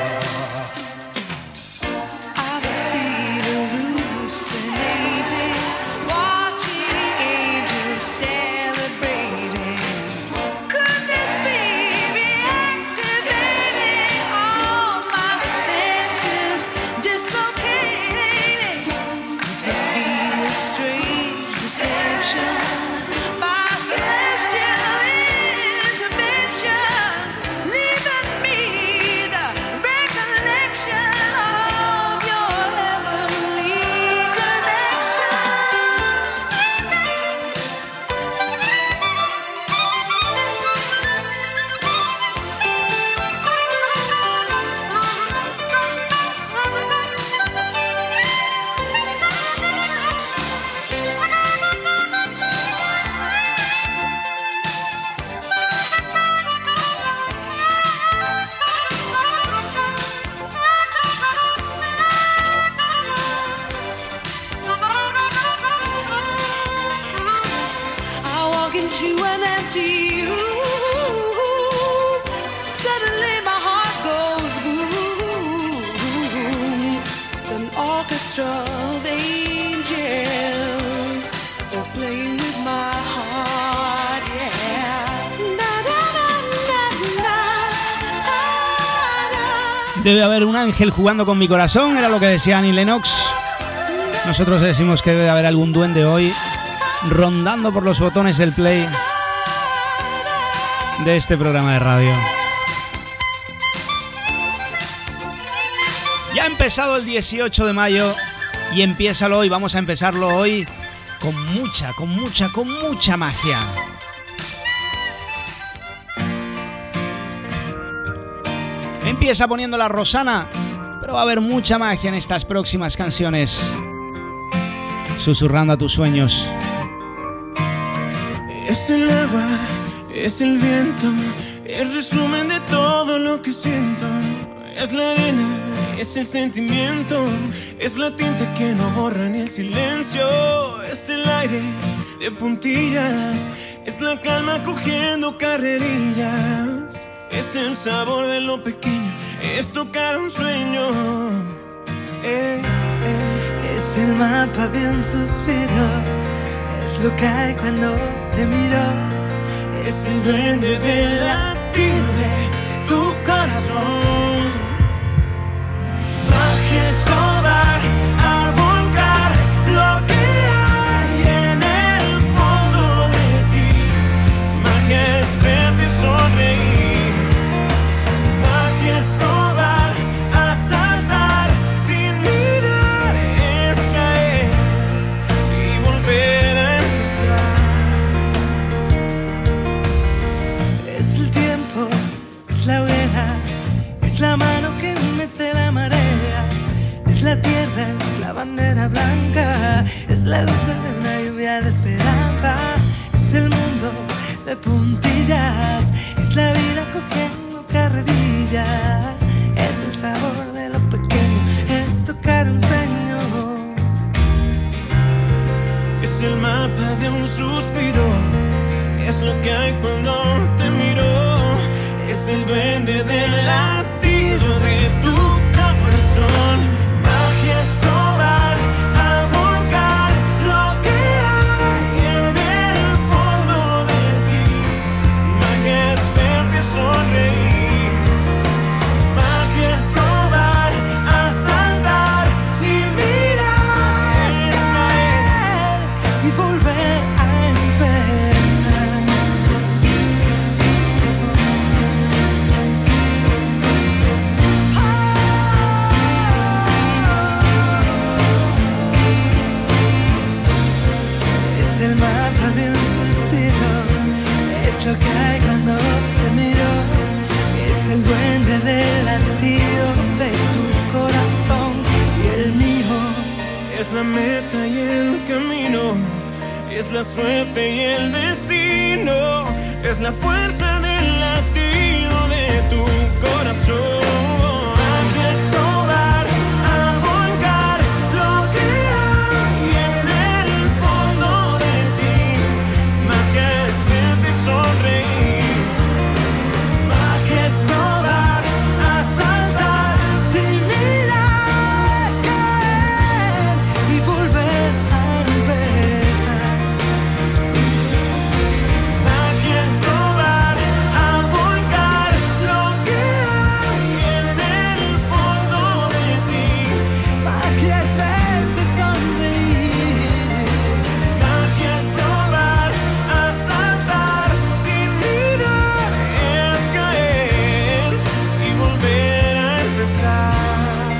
I must be hallucinating, watching angels celebrating. Could this be reactivating all my senses, dislocating? This must be a strange deception, my celestial intervention, leaving me the recollection of your heavenly connection. I walk into an empty room. Suddenly my heart goes boom. It's an orchestra of angels. They're playing with my heart, yeah. Na, na, na, na, na, na. Debe haber un ángel jugando con mi corazón, era lo que decía Annie Lennox. Nosotros decimos que debe haber algún duende hoy rondando por los botones del play de este programa de radio. Ya ha empezado el dieciocho de mayo y empiézalo hoy, vamos a empezarlo hoy con mucha, con mucha, con mucha magia. Empieza poniendo la Rosana, pero pero va a haber mucha magia en estas próximas canciones. Susurrando a tus sueños. Es el agua, es el viento, es resumen de todo lo que siento. Es la arena, es el sentimiento, es la tinta que no borra ni el silencio. Es el aire de puntillas, es la calma cogiendo carrerillas. Es el sabor de lo pequeño, es tocar un sueño. Eh, eh. Es el mapa de un suspiro, es lo que hay cuando te miro. Es el duende del latido de tu corazón. Magia es probar a volcar lo que hay en el fondo de ti. Magia es verte sonreír. Magia es probar a saltar sin mirar. Es caer y volver a empezar. Es el tiempo, es la hoguera, es la mano que mece la marea. Es la tierra, es la bandera blanca, es la gota de una lluvia de esperanza. Es el mundo de puntillas, es la vida cogiendo carrerillas. Es el sabor de lo pequeño, es tocar un sueño. Es el mapa de un suspiro, es lo que hay cuando te miro. Es el duende del latido de tu corazón. Magia es probar a volcar lo que hay en el fondo de ti. Magia es verte sonreír. Magia es probar a saltar sin mirar. Es caer y volver a empezar. Es el mapa de un suspiro, es lo que hay cuando te miro. Es el duende del latido de tu corazón y el mío. es la meta y el camino, es la suerte y el destino, es la fuerza del latido de tu corazón. Magia es probar a volcar lo que hay en el fondo de ti. Magia es verte sonreír. Magia es probar a saltar sin mirar, caer y volver a empezar. Magia es probar a volcar lo que hay en el fondo de ti. Magia es verte sonreír. Magia es probar a saltar sin mirar, es caer y volver a empezar.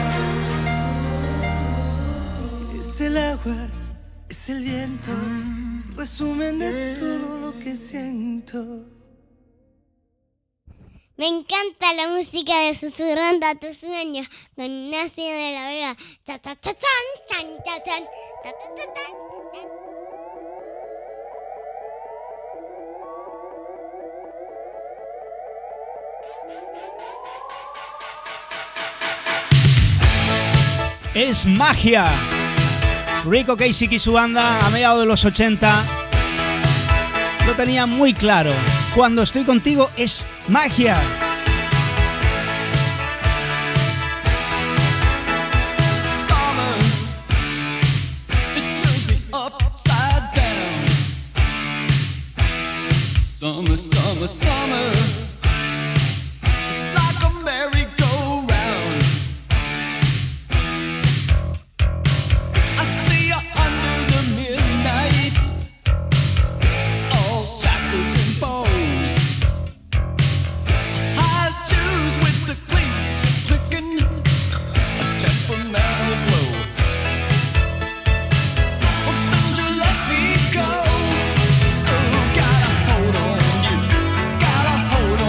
Es el agua, es el viento, resumen de todo lo que siento. Me encanta la música de Susurrando a tus sueños con Ignacio de la Vega. Cha, cha, cha, chan, chan, cha, chan, ta, ta, ta, ta. Es magia. Rico Casey y su banda a mediados de los ochenta lo tenía muy claro. Cuando estoy contigo es magia. Summer, summer, summer. It's like a merry-go-round. I see you under the midnight, all shackles and bows. High shoes with the cleats clicking, a temperamental glow. Well, don't you let me go. Oh, gotta hold on you, gotta hold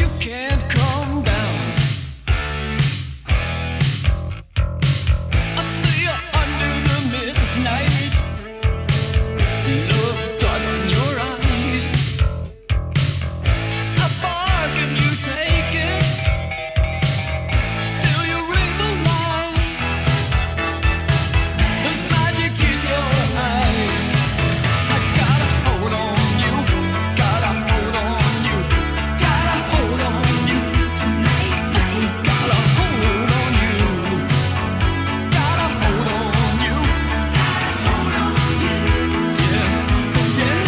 can't calm down. I see you under the midnight. Love darts in your eyes. How far can you take it? Till you realize there's magic in your eyes. I gotta hold on you, gotta hold on you, gotta hold on you tonight, night. Gotta hold on you, gotta hold on you, gotta hold on you, yeah, yeah.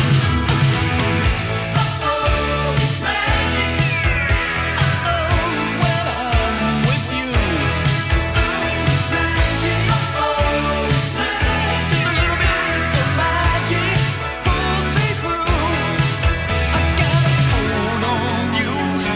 Uh-oh, it's magic. Uh-oh, when I'm with you. Uh-oh, it's magic. Uh-oh, it's magic. Just a little bit of magic pulls me through. I gotta hold on you.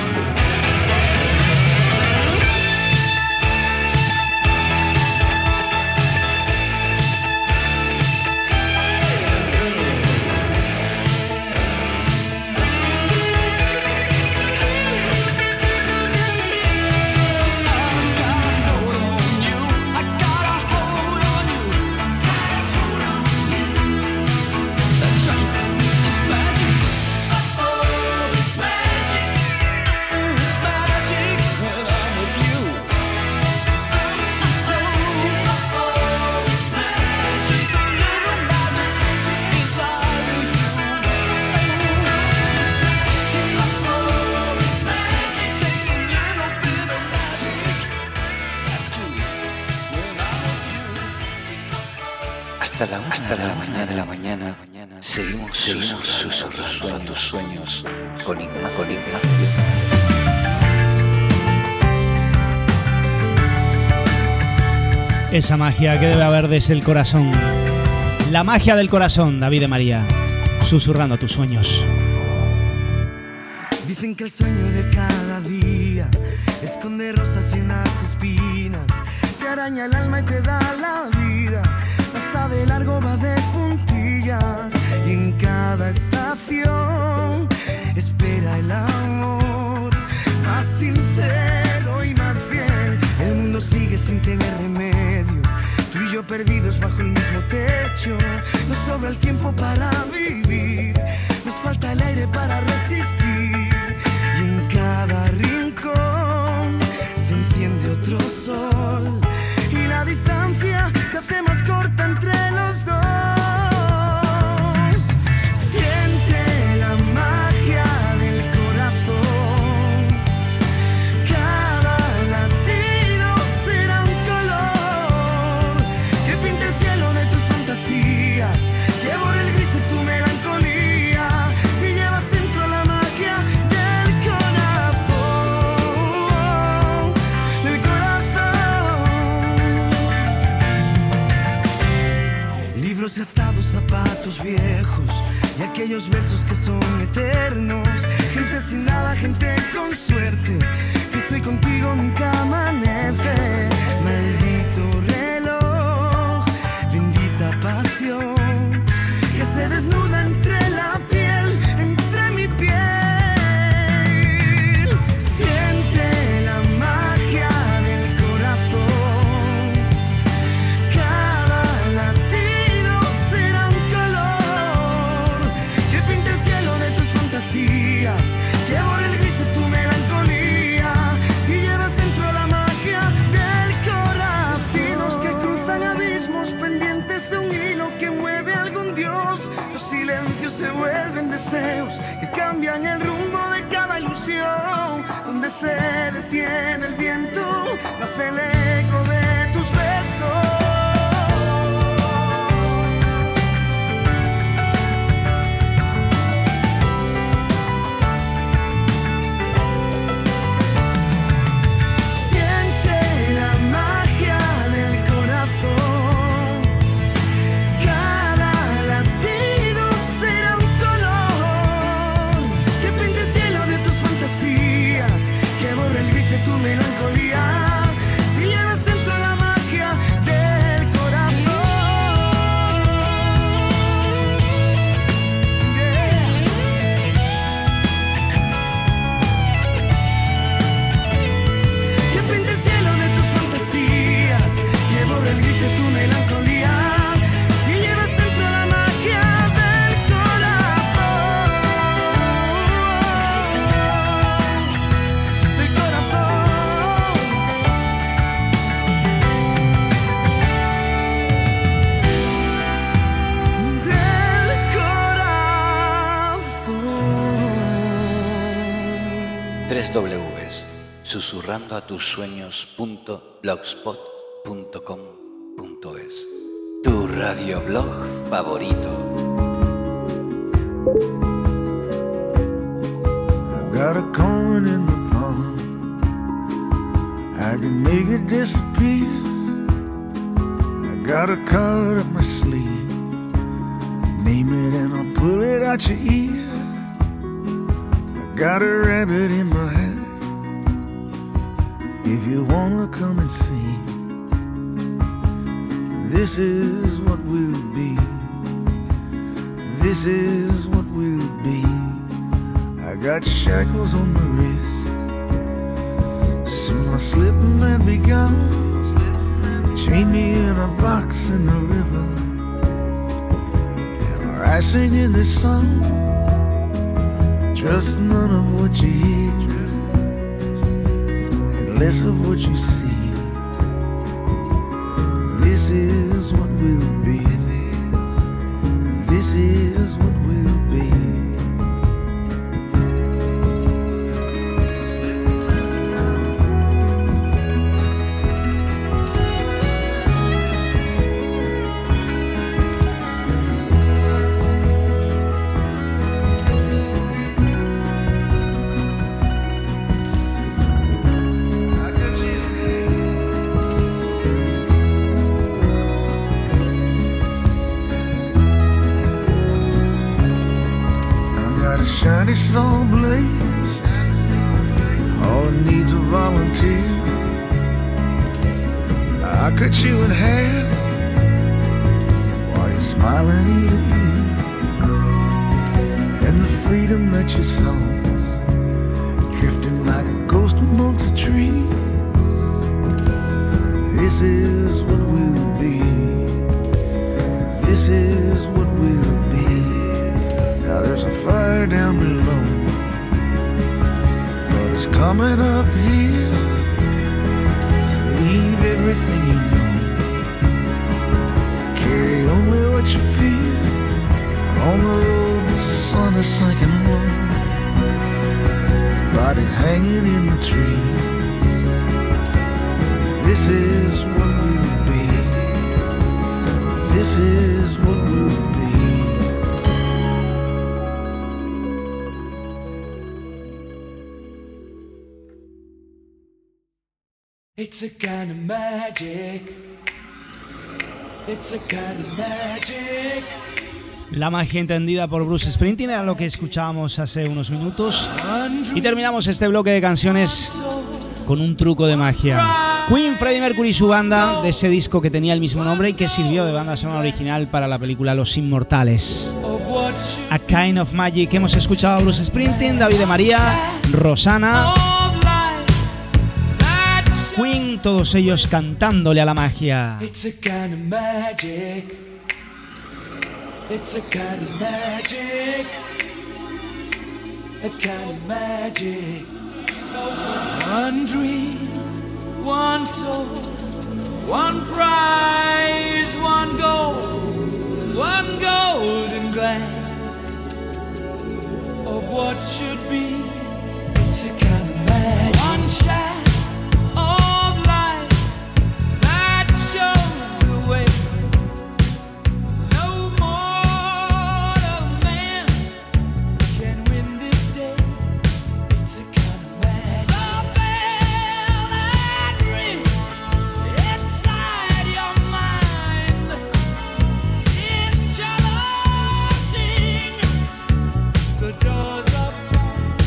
I gotta hold on you. Gotta hold on you. That's right. It's magic. Uh-oh, it's magic. Uh-oh, it's magic when I'm with you. Uh-oh, uh-oh, it's magic. Just a little magic inside of you. Uh-oh, it's magic. Takes a little bit of magic. That's true. When I'm with you. Hasta la, hasta la mañana de la mañana, seguimos, seguimos susurrando a tus sueños con Ignacio. Con Ignacio. Esa magia que debe haber desde el corazón. La magia del corazón, David de María. Susurrando a tus sueños. Dicen que el sueño de cada día esconde rosas llenas de espinas, te araña el alma y te da la vida, pasa de largo, va de puntillas, y en cada estación espera el amor más sincero y más fiel. El mundo sigue sin tener remedio, tú y yo perdidos bajo el mismo techo. Nos sobra el tiempo para vivir, nos falta el aire para resistir, y en cada rincón se enciende otro sol, y la distancia se hace más corta entre los dos. Siente la magia del corazón, cada latido será un color que pinte el cielo de tus fantasías, que borre el gris de tu melancolía, si llevas dentro la magia del corazón, del corazón. Libros gastados, zapatos viejos y aquellos besos que son eternos, gente sin nada, gente con suerte, si estoy contigo nunca amanece. Maldito reloj, bendita pasión, que se desnuda entre la piel, entre mi piel. Siente la magia del corazón, cada latido será un color que pinte el cielo de tus fantasías, que borre el gris de tu melancolía, si llevas dentro la magia del corazón. Destinos que cruzan abismos pendientes de un hilo que mueve a algún dios. Los silencios se vuelven deseos que cambian el rumbo de cada ilusión. Donde se detiene el viento, nace el eco de tus besos. Siente la magia del corazón, cada latido será un color que pinte el cielo de tus fantasías, que borre el gris de tu melancolía, si llevas dentro doble u doble u doble u punto susurrando a tus sueños punto blogspot punto com punto es. Tu radioblog favorito. I got a coin in the palm, I can make it disappear. I got a card up my sleeve, name it and I'll pull it out your ear. I got a rabbit in my hat, if you wanna come and see. This is what we'll be, this is what we'll be. I got shackles on my wrist, soon I'll slip and be gone. Chain me in a box in the river, and I'll rise singing this song. Trust none of what you hear, and less of what you see. This is what we'll be, this is what we'll be. Shiny saw blade, all it needs a volunteer. I cut you in half while you're smiling ear to ear. And the freedom that you saw, drifting like a ghost amongst the trees. This is what we'll be, this is what we'll be. Now there's a fire down below, but it's coming up here. So leave everything you know, carry only what you feel. On the road the sun is sinking low, his body's hanging in the tree. This is what we'll be, this is what we'll be. It's a kind of magic. It's a kind of magic. La magia entendida por Bruce Springsteen era lo que escuchábamos hace unos minutos. Y terminamos este bloque de canciones con un truco de magia. Queen, Freddie Mercury y su banda, de ese disco que tenía el mismo nombre y que sirvió de banda sonora original para la película Los Inmortales. A Kind of Magic. Hemos escuchado a Bruce Springsteen, David de María, Rosana, Queen, todos ellos cantándole a la magia. It's a kind of magic. It's a kind of magic. A kind of magic. One dream, one soul, one prize, one goal, one golden glance of what should be. It's a kind of magic. One shot of light that shows the way. No mortal man can win this day. It's a kind of magic. The bell that rings inside your mind is charging the doors of time.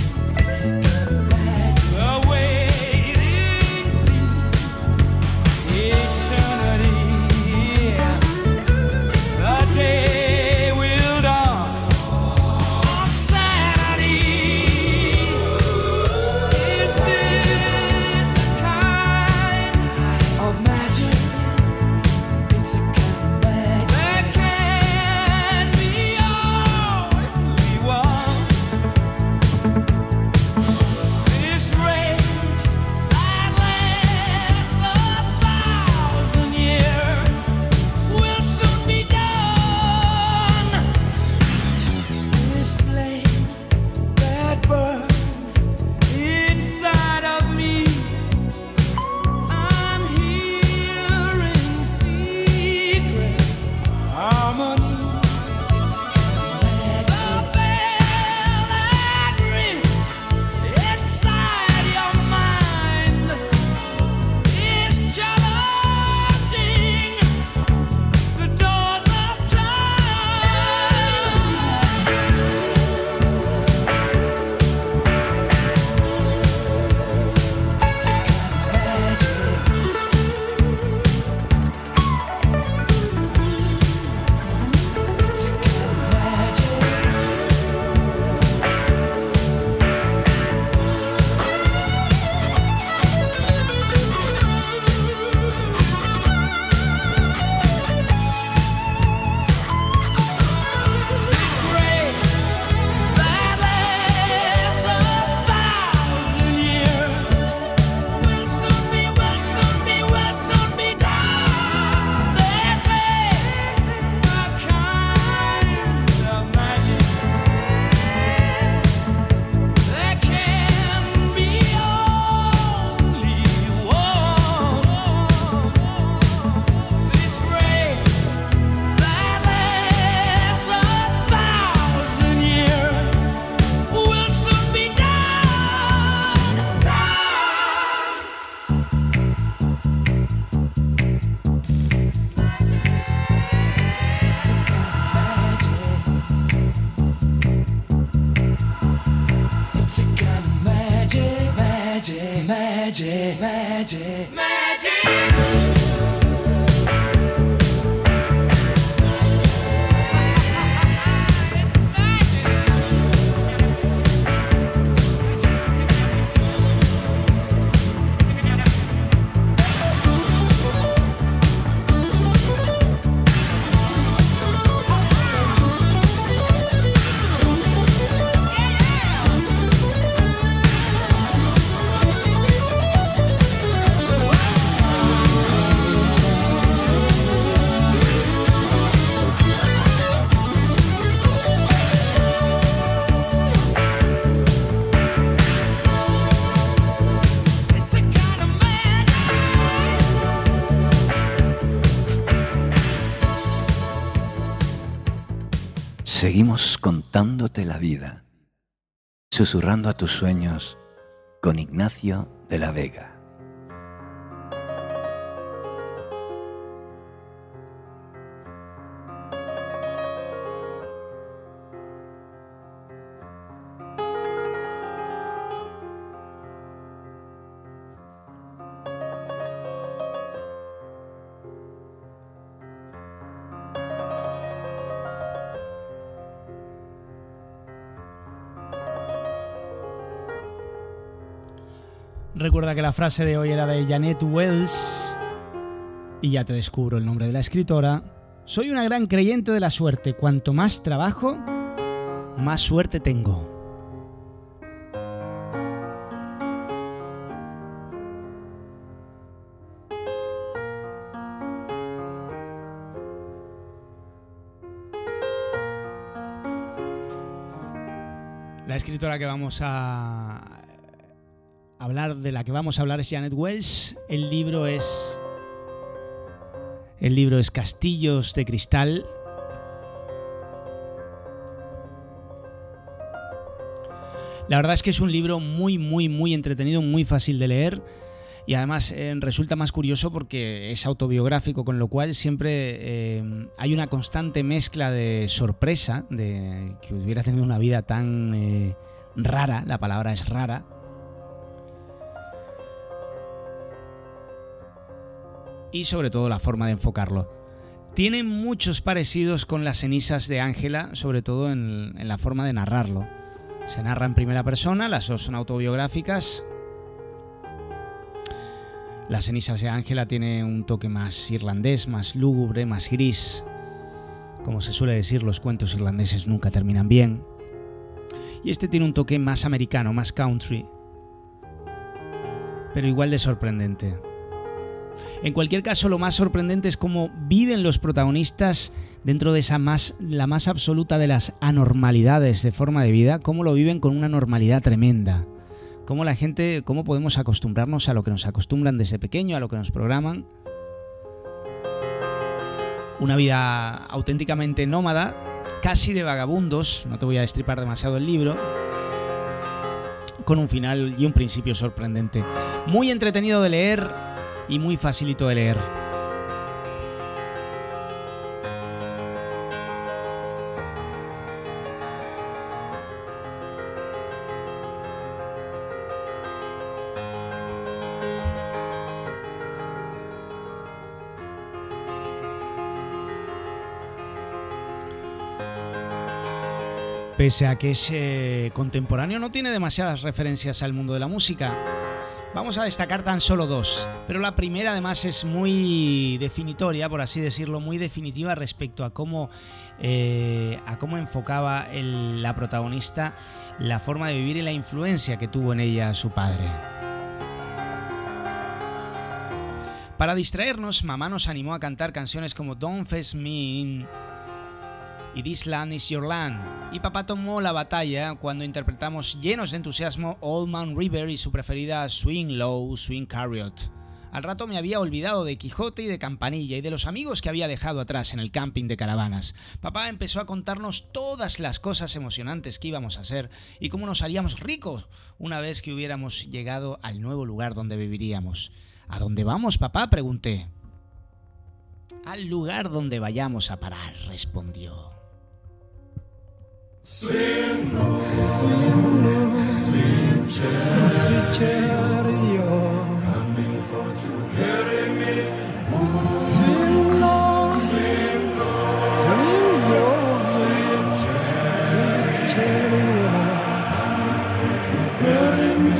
magic, magic, magic, magic. Seguimos contándote la vida, susurrando a tus sueños con Ignacio de la Vega. Recuerda que la frase de hoy era de Janet Wells y ya te descubro el nombre de la escritora. Soy una gran creyente de la suerte. Cuanto más trabajo, más suerte tengo. La escritora que vamos a hablar, de la que vamos a hablar, es Janet Wells. El libro es el libro es Castillos de Cristal. La verdad es que es un libro muy, muy, muy entretenido, muy fácil de leer y además eh, resulta más curioso porque es autobiográfico, con lo cual siempre eh, hay una constante mezcla de sorpresa, de que hubiera tenido una vida tan eh, rara, la palabra es rara, y sobre todo la forma de enfocarlo. Tiene muchos parecidos con Las cenizas de Ángela, sobre todo en, en la forma de narrarlo. Se narra en primera persona, las dos son autobiográficas. Las cenizas de Ángela tiene un toque más irlandés, más lúgubre, más gris. Como se suele decir, los cuentos irlandeses nunca terminan bien. Y este tiene un toque más americano, más country, pero igual de sorprendente. En cualquier caso, lo más sorprendente es cómo viven los protagonistas dentro de esa más, la más absoluta de las anormalidades de forma de vida, cómo lo viven con una normalidad tremenda. Cómo la gente, cómo podemos acostumbrarnos a lo que nos acostumbran desde pequeño, a lo que nos programan. Una vida auténticamente nómada, casi de vagabundos, no te voy a destripar demasiado el libro, con un final y un principio sorprendente. Muy entretenido de leer y muy facilito de leer. Pese a que es eh, contemporáneo, no tiene demasiadas referencias al mundo de la música. Vamos a destacar tan solo dos, pero la primera además es muy definitoria, por así decirlo, muy definitiva respecto a cómo, eh, a cómo enfocaba el, la protagonista la forma de vivir y la influencia que tuvo en ella su padre. Para distraernos, mamá nos animó a cantar canciones como Don't Fess Me In y This Land Is Your Land, y papá tomó la batalla cuando interpretamos llenos de entusiasmo Old Man River y su preferida Swing Low, Swing Chariot. Al rato me había olvidado de Quijote y de Campanilla y de los amigos que había dejado atrás en el camping de caravanas. Papá empezó a contarnos todas las cosas emocionantes que íbamos a hacer y cómo nos haríamos ricos una vez que hubiéramos llegado al nuevo lugar donde viviríamos. ¿A dónde vamos, papá?, pregunté. Al lugar donde vayamos a parar, respondió. Swing low, swing low, sweet child, sweet child. carry me.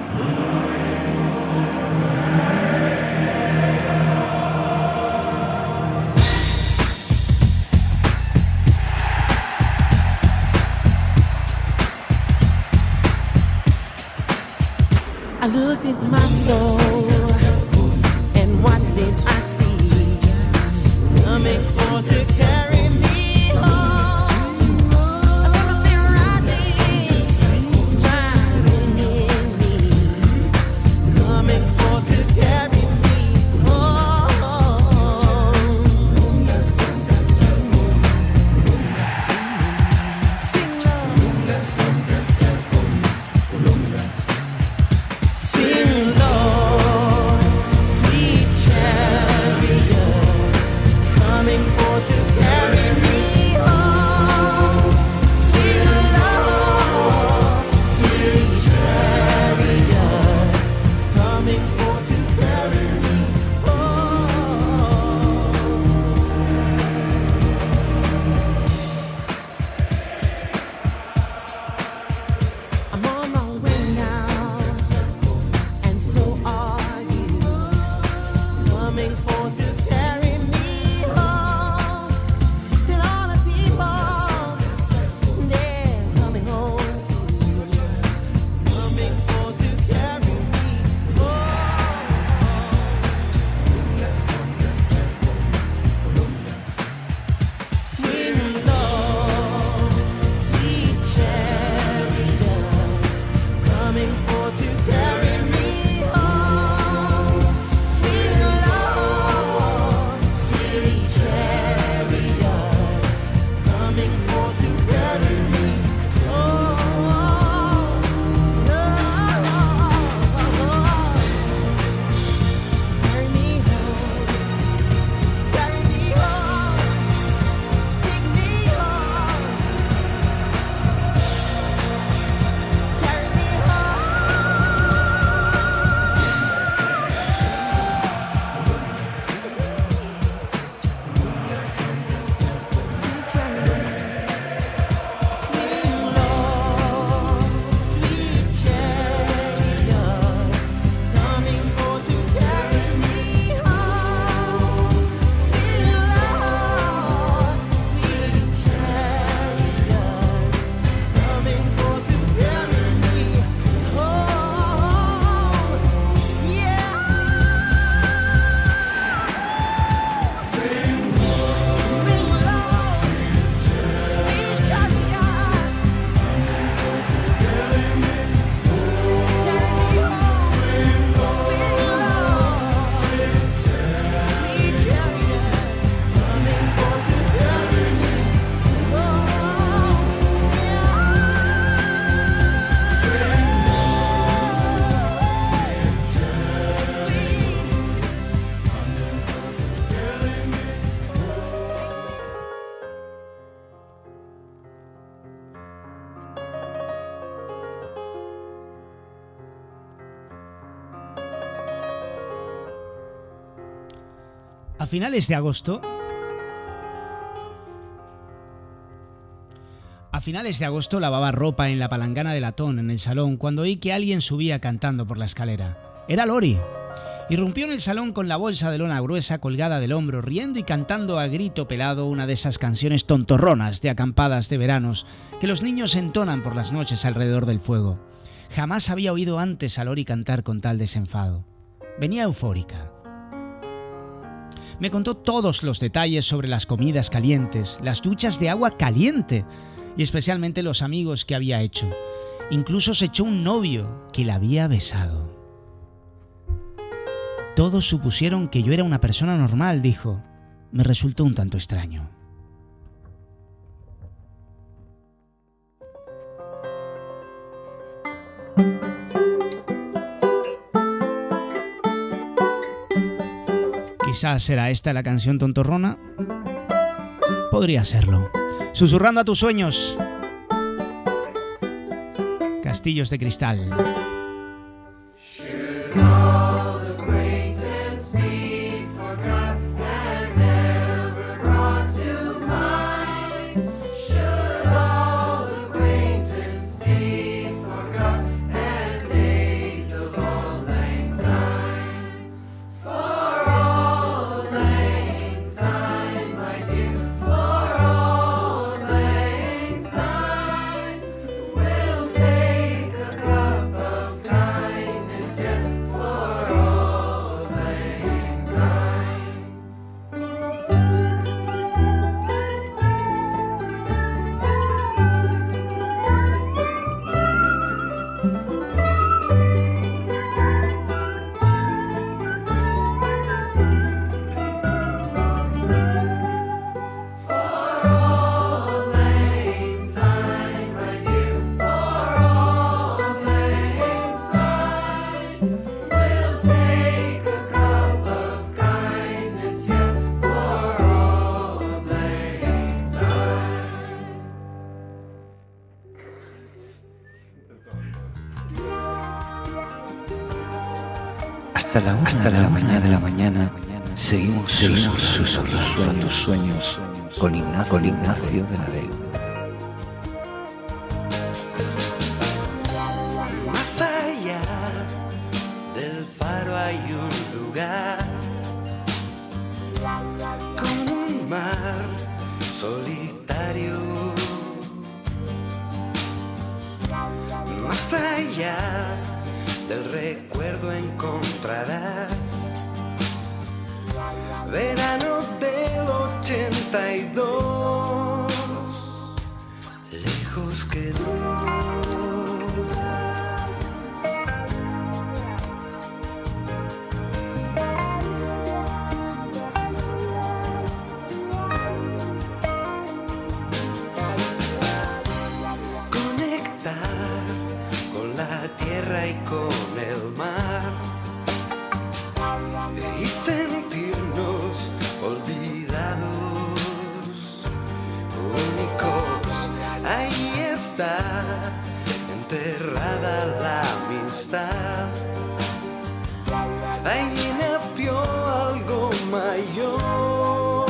I looked into my soul, and what did I see? Coming for to carry me home. A tempest rising, rising in me. Coming for to carry me home. Sing Lord, sweet chariot, coming for to carry me home. Sweet Lord, sweet chariot, coming for to carry me home. I'm on my way now, and so are you, coming for to carry me home. Till all the people, they're coming home too, coming for to carry me home. Sweet Lord, sweet chariot, coming for to carry me home. Sweet Lord, sweet chariot, coming for to carry me home. Carry me home, carry me home, take me home, carry me A finales de agosto, a finales de agosto lavaba ropa en la palangana de latón en el salón cuando oí que alguien subía cantando por la escalera. Era Lori. Irrumpió en el salón con la bolsa de lona gruesa colgada del hombro, riendo y cantando a grito pelado una de esas canciones tontorronas de acampadas de veranos que los niños entonan por las noches alrededor del fuego. Jamás había oído antes a Lori cantar con tal desenfado. Venía eufórica. Me contó todos los detalles sobre las comidas calientes, las duchas de agua caliente y especialmente los amigos que había hecho. Incluso se echó un novio que la había besado. Todos supusieron que yo era una persona normal, dijo. Me resultó un tanto extraño. Quizás será esta la canción tontorrona. Podría serlo. Susurrando a tus sueños. Castillos de cristal. Should all acquaintance be forgot Hasta la una, hasta la mañana de la mañana seguimos, seguimos susurrando a tus sueños con Ignacio, con Ignacio de la Vega. Más allá del faro hay un lugar con un mar solitario. Más allá del recuerdo encontrarás verano del ochenta y dos, lejos quedó. Tierra y con el mar y sentirnos olvidados, únicos. Ahí está enterrada la amistad, ahí nació algo mayor.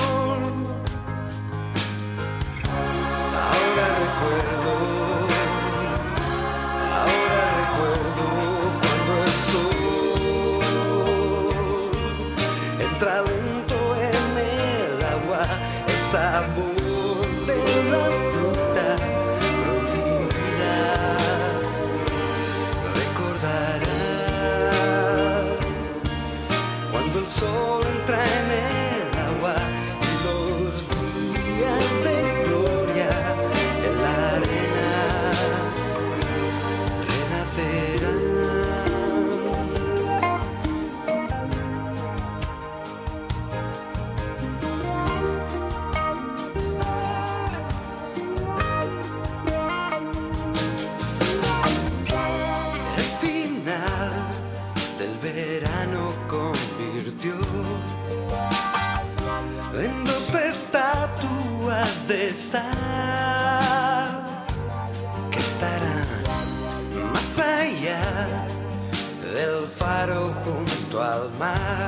Ahora recuerdo. Sabor de la fruta prohibida, recordarás cuando el sol entra en el agua y los días de gloria en la arena en dos estatuas de sal que estarán más allá del faro junto al mar,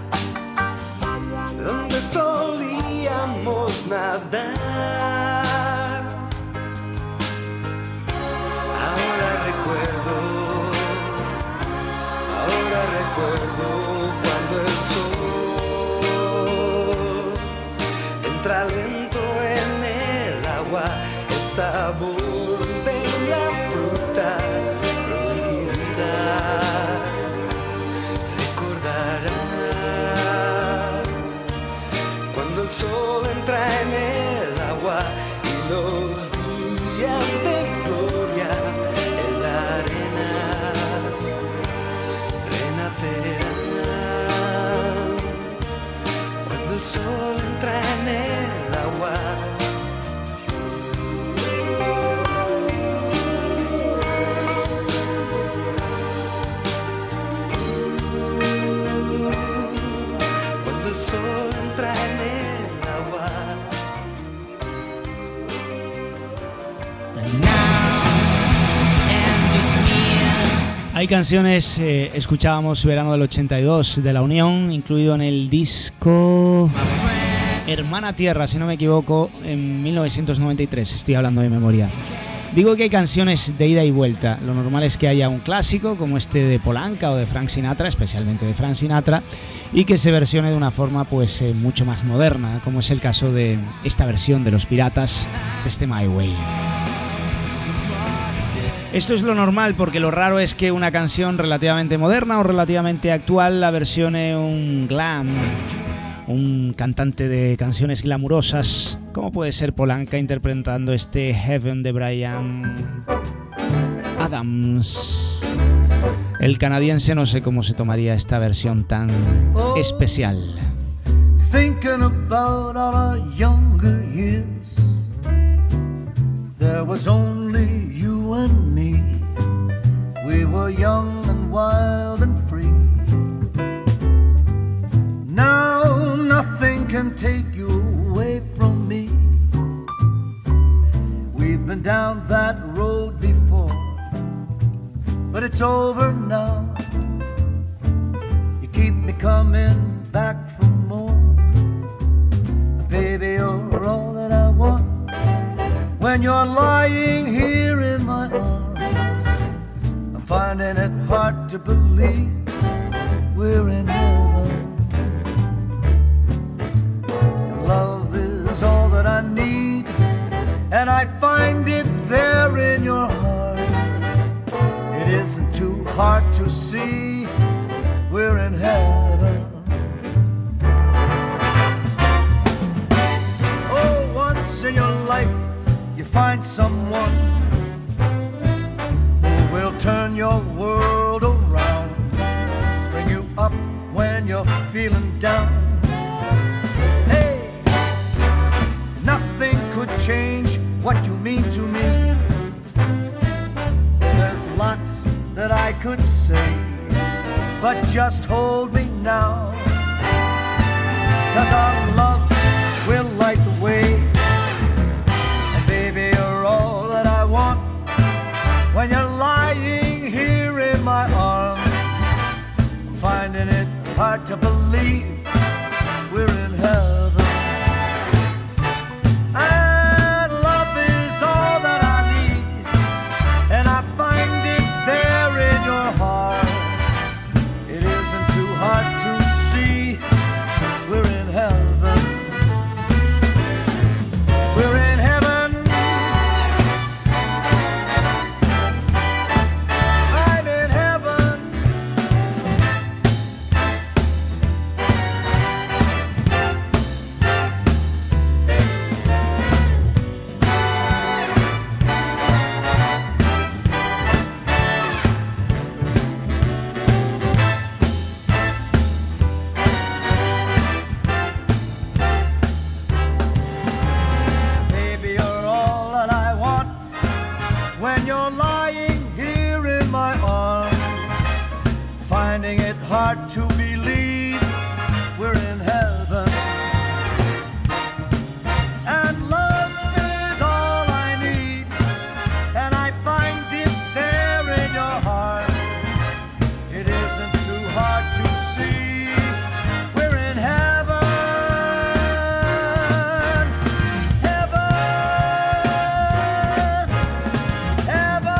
donde solíamos nadar. Ahora recuerdo, ahora recuerdo cuando el sol entra lento en el agua, el sabor de la fruta prohibida. Recordarás cuando el sol entra en el agua y los días de gloria en la arena renacerán. Cuando el sol entra en el agua. Cuando el sol entra en el agua. Hay canciones, eh, escuchábamos Verano del ochenta y dos de La Unión, incluido en el disco Hermana Tierra, si no me equivoco, en mil novecientos noventa y tres, estoy hablando de memoria. Digo que hay canciones de ida y vuelta, lo normal es que haya un clásico como este de Polanca o de Frank Sinatra, especialmente de Frank Sinatra, y que se versione de una forma pues eh, mucho más moderna, como es el caso de esta versión de Los Piratas, este My Way. Esto es lo normal, porque lo raro es que una canción relativamente moderna o relativamente actual la versione un glam, un cantante de canciones glamurosas, como puede ser Polanca interpretando este Heaven de Bryan Adams. El canadiense no sé cómo se tomaría esta versión tan especial. Thinking about all our younger years, there was only you and me. We were young and wild and free. Now nothing can take you away from me. We've been down that road before, but it's over now. keep me coming back for more. Baby, you're all that I want. When you're lying here in my arms, I'm finding it hard to believe we're in heaven. Your love is all that I need, and I find it there in your heart. It isn't too hard to see we're in heaven. Oh, once in your life you find someone who will turn your world around, bring you up when you're feeling down. Hey, nothing could change what you mean to me. There's lots that I could say, but just hold me now, 'cause our love will light the way. And baby, you're all that I want. When you're lying here in my arms, I'm finding it hard to believe we're in heaven. And love is all that I need, and I find it there in your heart. It isn't too hard to see we're in heaven. We're in heaven. I'm in heaven. Baby, you're all that I want. When you're lying here in my arms, finding it hard to believe we're in heaven. And love is all I need, and I find it there in your heart. It isn't too hard to see we're in heaven. Heaven, heaven.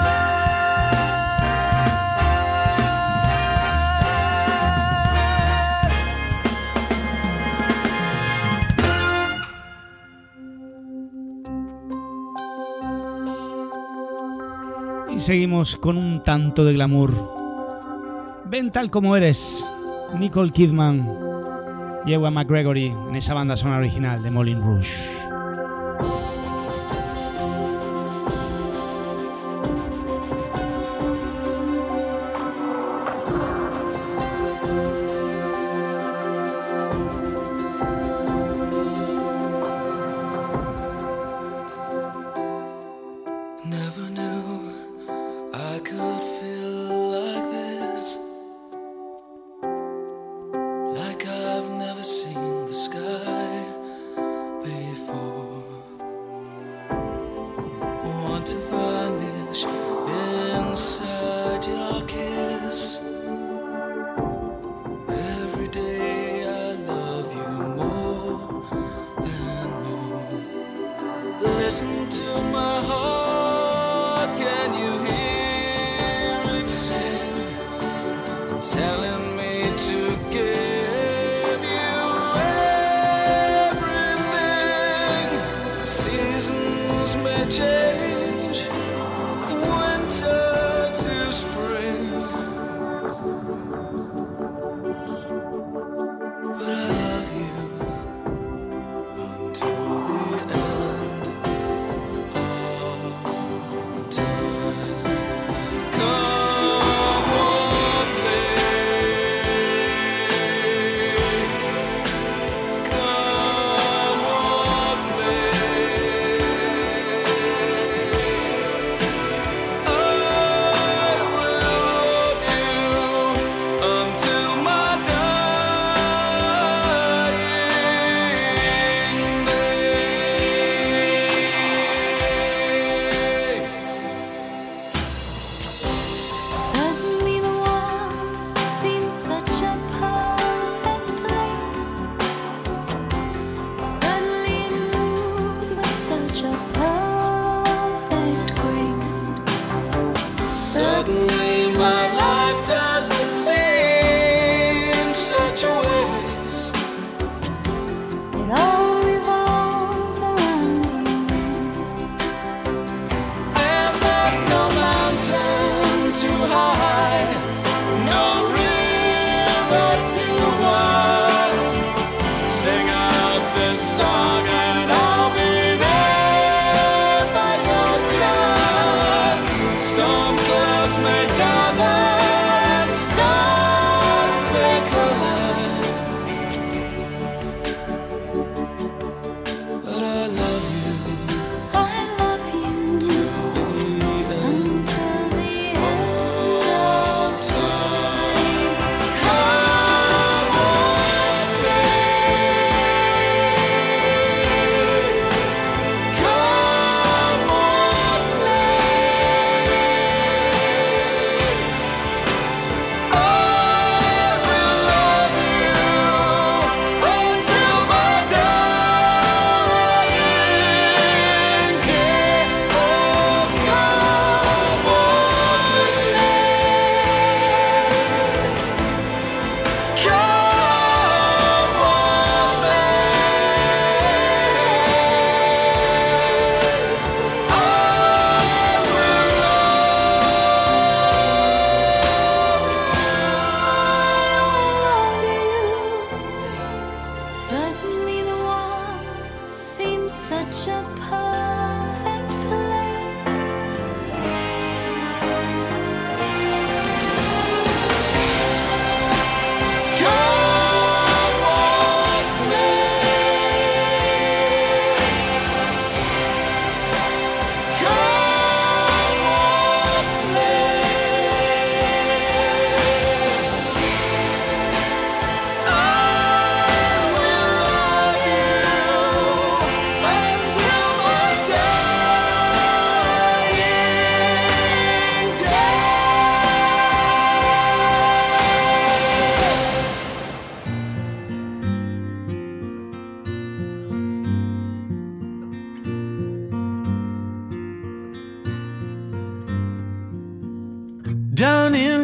Y seguimos con un tanto de glamour. Ven tal como eres, Nicole Kidman y Ewan McGregory en esa banda sonora original de Moulin Rouge. Never knew I could feel like this, like I've never seen the sky before.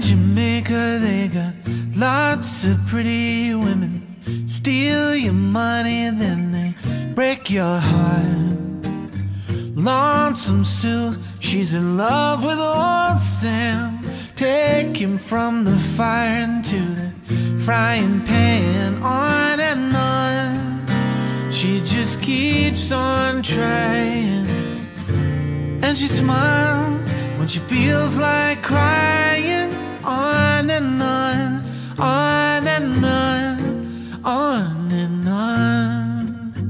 Jamaica, they got lots of pretty women. Steal your money, then they break your heart. Lonesome Sue, she's in love with old Sam. Take him from the fire into the frying pan. On and on, she just keeps on trying. And she smiles when she feels like crying. On and on, on and on, on and on.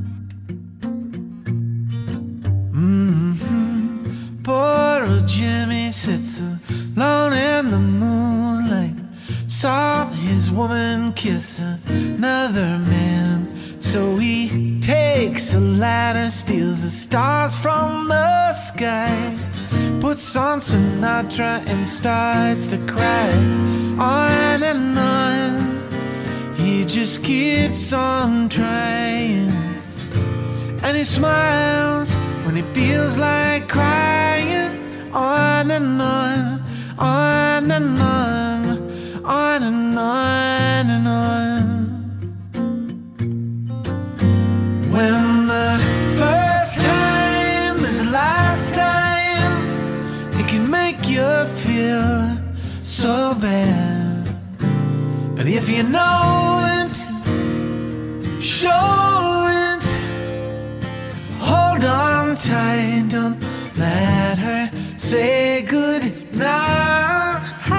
Mm-hmm. Poor old Jimmy sits alone in the moonlight, saw his woman kiss another man. So he takes a ladder, steals the stars from the sky, puts on Sinatra and starts to cry. On and on, he just keeps on trying. And he smiles when he feels like crying. On and on, on and on, on and on and on. When the first time is the last time, it can make you feel so bad. But if you know it, show it, hold on tight, don't let her say good night.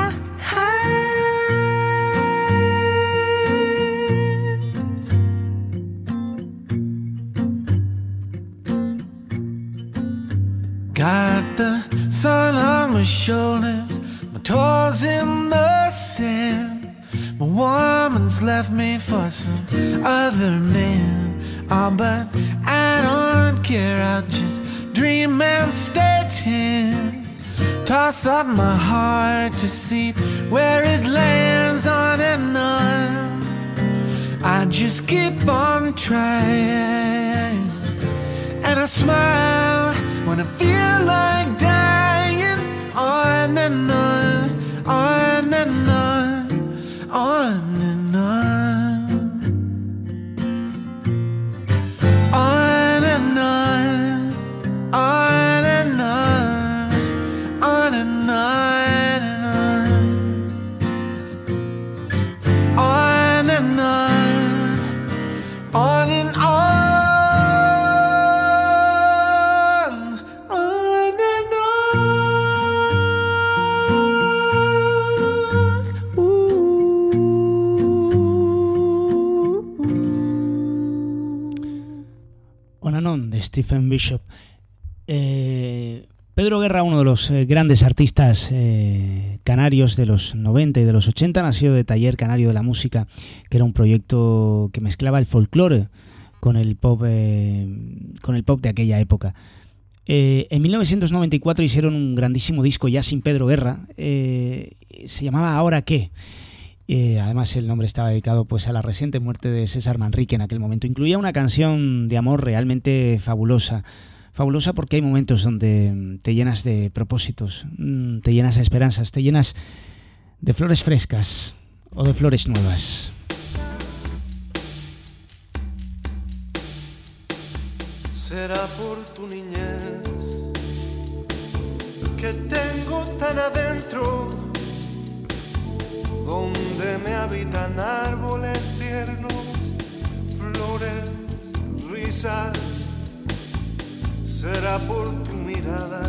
Got the sun on my shoulders, my toes in the sand. My woman's left me for some other man. Oh, but I don't care, I'll just dream and stay tan. Toss up my heart to see where it lands. On and on, I just keep on trying. And I smile when I feel like dying. On and on, on and on, on and on, on and on, on and on, on and on and on, on and on, on and on. De Stephen Bishop. eh, Pedro Guerra, uno de los eh, grandes artistas eh, canarios de los noventa y de los ochenta, nació de Taller Canario de la Música, que era un proyecto que mezclaba el folclore con el pop, eh, con el pop de aquella época. Eh, en mil novecientos noventa y cuatro hicieron un grandísimo disco ya sin Pedro Guerra, eh, se llamaba ¿Ahora qué? Eh, además el nombre estaba dedicado pues a la reciente muerte de César Manrique en aquel momento. Incluía una canción de amor realmente fabulosa. Fabulosa porque hay momentos donde te llenas de propósitos, te llenas de esperanzas, te llenas de flores frescas o de flores nuevas. Será por tu niñez que tengo tan adentro, donde me habitan árboles tiernos, flores, risas. Será por tu mirada,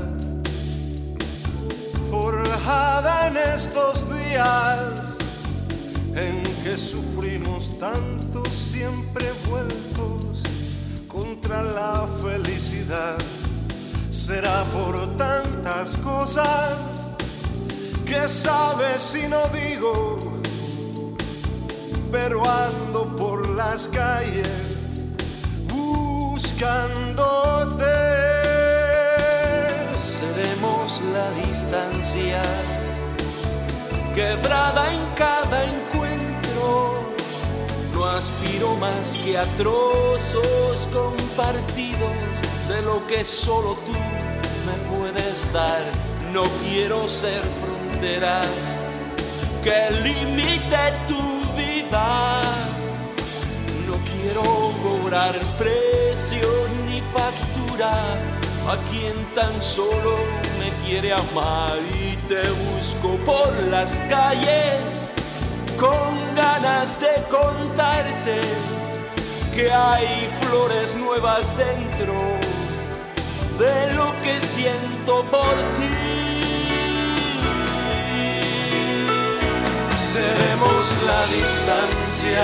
forjada en estos días en que sufrimos tanto, siempre vueltos contra la felicidad. Será por tantas cosas que sabes si no digo, pero ando por las calles buscándote. Seremos la distancia quebrada en cada encuentro. No aspiro más que a trozos compartidos de lo que solo tú me puedes dar. No quiero ser frontera que limite tu vida. No quiero cobrar precio ni factura a quien tan solo me quiere amar, y te busco por las calles con ganas de contarte que hay flores nuevas dentro de lo que siento por ti. Seremos la distancia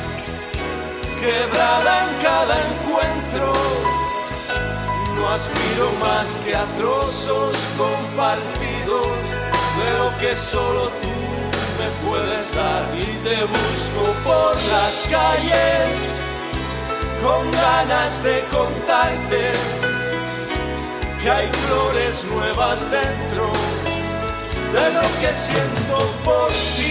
quebrada en cada encuentro. No aspiro más que a trozos compartidos de lo que solo tú me puedes dar, y te busco por las calles con ganas de contarte que hay flores nuevas dentro de lo que siento por ti.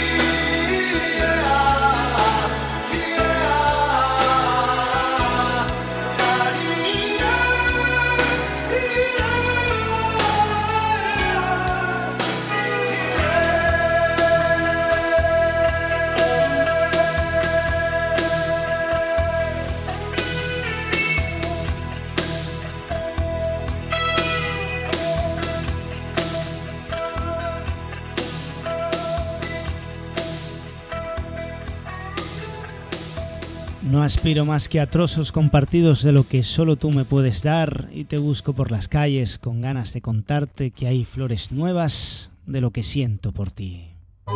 No aspiro más que a trozos compartidos de lo que solo tú me puedes dar, y te busco por las calles con ganas de contarte que hay flores nuevas de lo que siento por ti.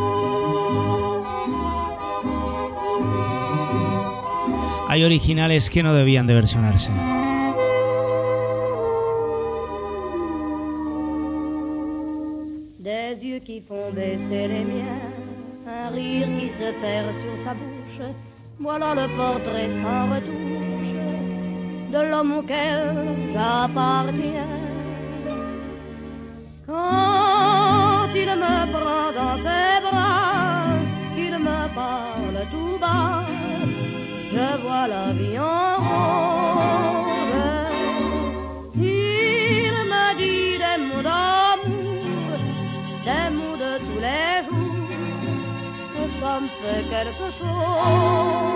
Hay originales que no debían de versionarse. Des yeux qui font baisser les miens, un rire qui se perd sur sa bouche. Voilà le portrait sans retouche de l'homme auquel j'appartiens. Quand il me prend dans ses bras, qu'il me parle tout bas, je vois la vie en rose. Il me dit des mots d'amour, des mots de tous les jours, que ça me fait quelque chose.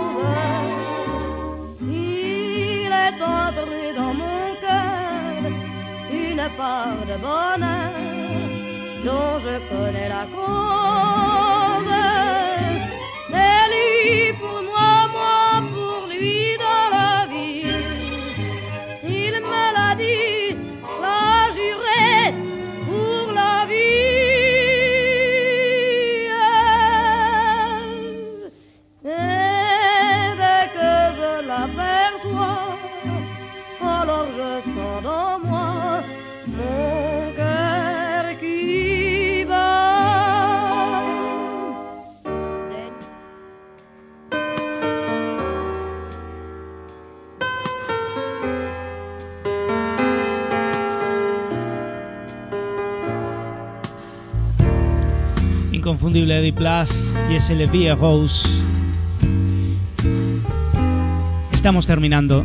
Il est entré dans mon cœur une part de bonheur dont je connais la cause. C'est lui pour moi, moi pour lui dans la vie. S'il me l'a dit, l'a juré pour la vie. Et dès que je l'aperçois, alors je sens dans moi mon cœur qui bat. Inconfundible Edith Piaf y ese Le Vie Rose. Estamos terminando.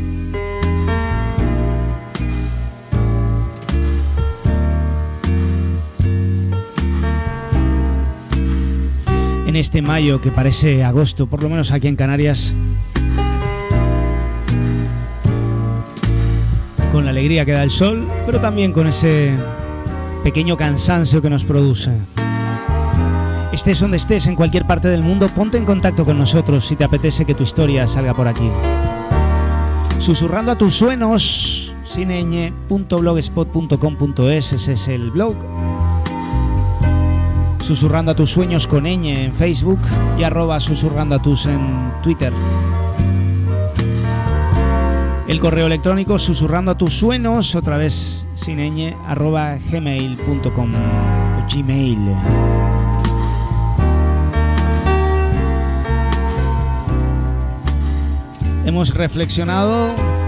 En este mayo que parece agosto, por lo menos aquí en Canarias, con la alegría que da el sol, pero también con ese pequeño cansancio que nos produce. Estés donde estés, en cualquier parte del mundo, ponte en contacto con nosotros si te apetece que tu historia salga por aquí. Susurrando a tus sueños, sin ñ punto blogspot punto com punto es, ese es el blog. Susurrando a tus sueños con ñ en Facebook y arroba susurrando a tus en Twitter. El correo electrónico susurrando a tus sueños, otra vez sin ñ, arroba gmail punto com o Gmail. Hemos reflexionado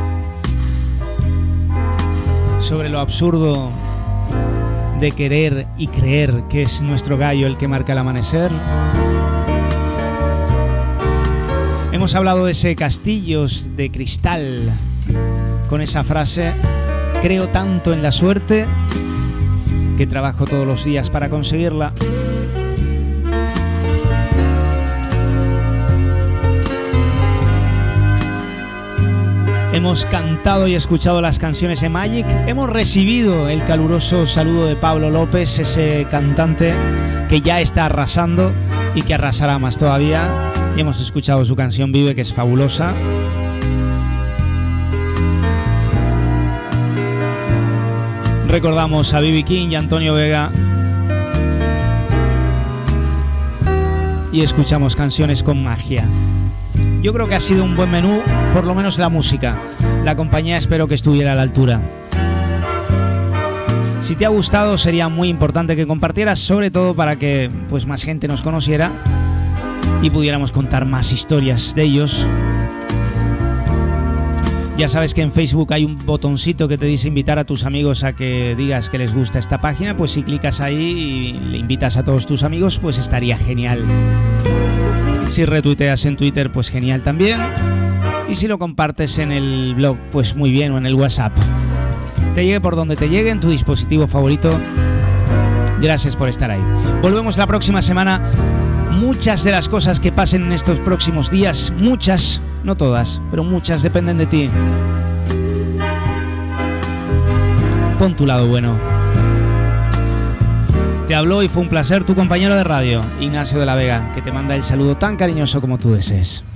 sobre lo absurdo de querer y creer que es nuestro gallo el que marca el amanecer. Hemos hablado de ese castillos de cristal con esa frase: creo tanto en la suerte que trabajo todos los días para conseguirla. Hemos cantado y escuchado las canciones de Magic. Hemos recibido el caluroso saludo de Pablo López, ese cantante que ya está arrasando y que arrasará más todavía. Y hemos escuchado su canción Vive, que es fabulosa. Recordamos a B B King y Antonio Vega. Y escuchamos canciones con magia. Yo creo que ha sido un buen menú, por lo menos la música. La compañía espero que estuviera a la altura. Si te ha gustado, sería muy importante que compartieras, sobre todo para que pues más gente nos conociera y pudiéramos contar más historias de ellos. Ya sabes que en Facebook hay un botoncito que te dice invitar a tus amigos a que digas que les gusta esta página. Pues si clicas ahí y le invitas a todos tus amigos, pues estaría genial. Si retuiteas en Twitter, pues genial también. Y si lo compartes en el blog, pues muy bien, o en el WhatsApp. Te llegue por donde te llegue, en tu dispositivo favorito. Gracias por estar ahí. Volvemos la próxima semana. Muchas de las cosas que pasen en estos próximos días, muchas, no todas, pero muchas dependen de ti. Pon tu lado bueno. Te habló y fue un placer tu compañero de radio, Ignacio de la Vega, que te manda el saludo tan cariñoso como tú desees.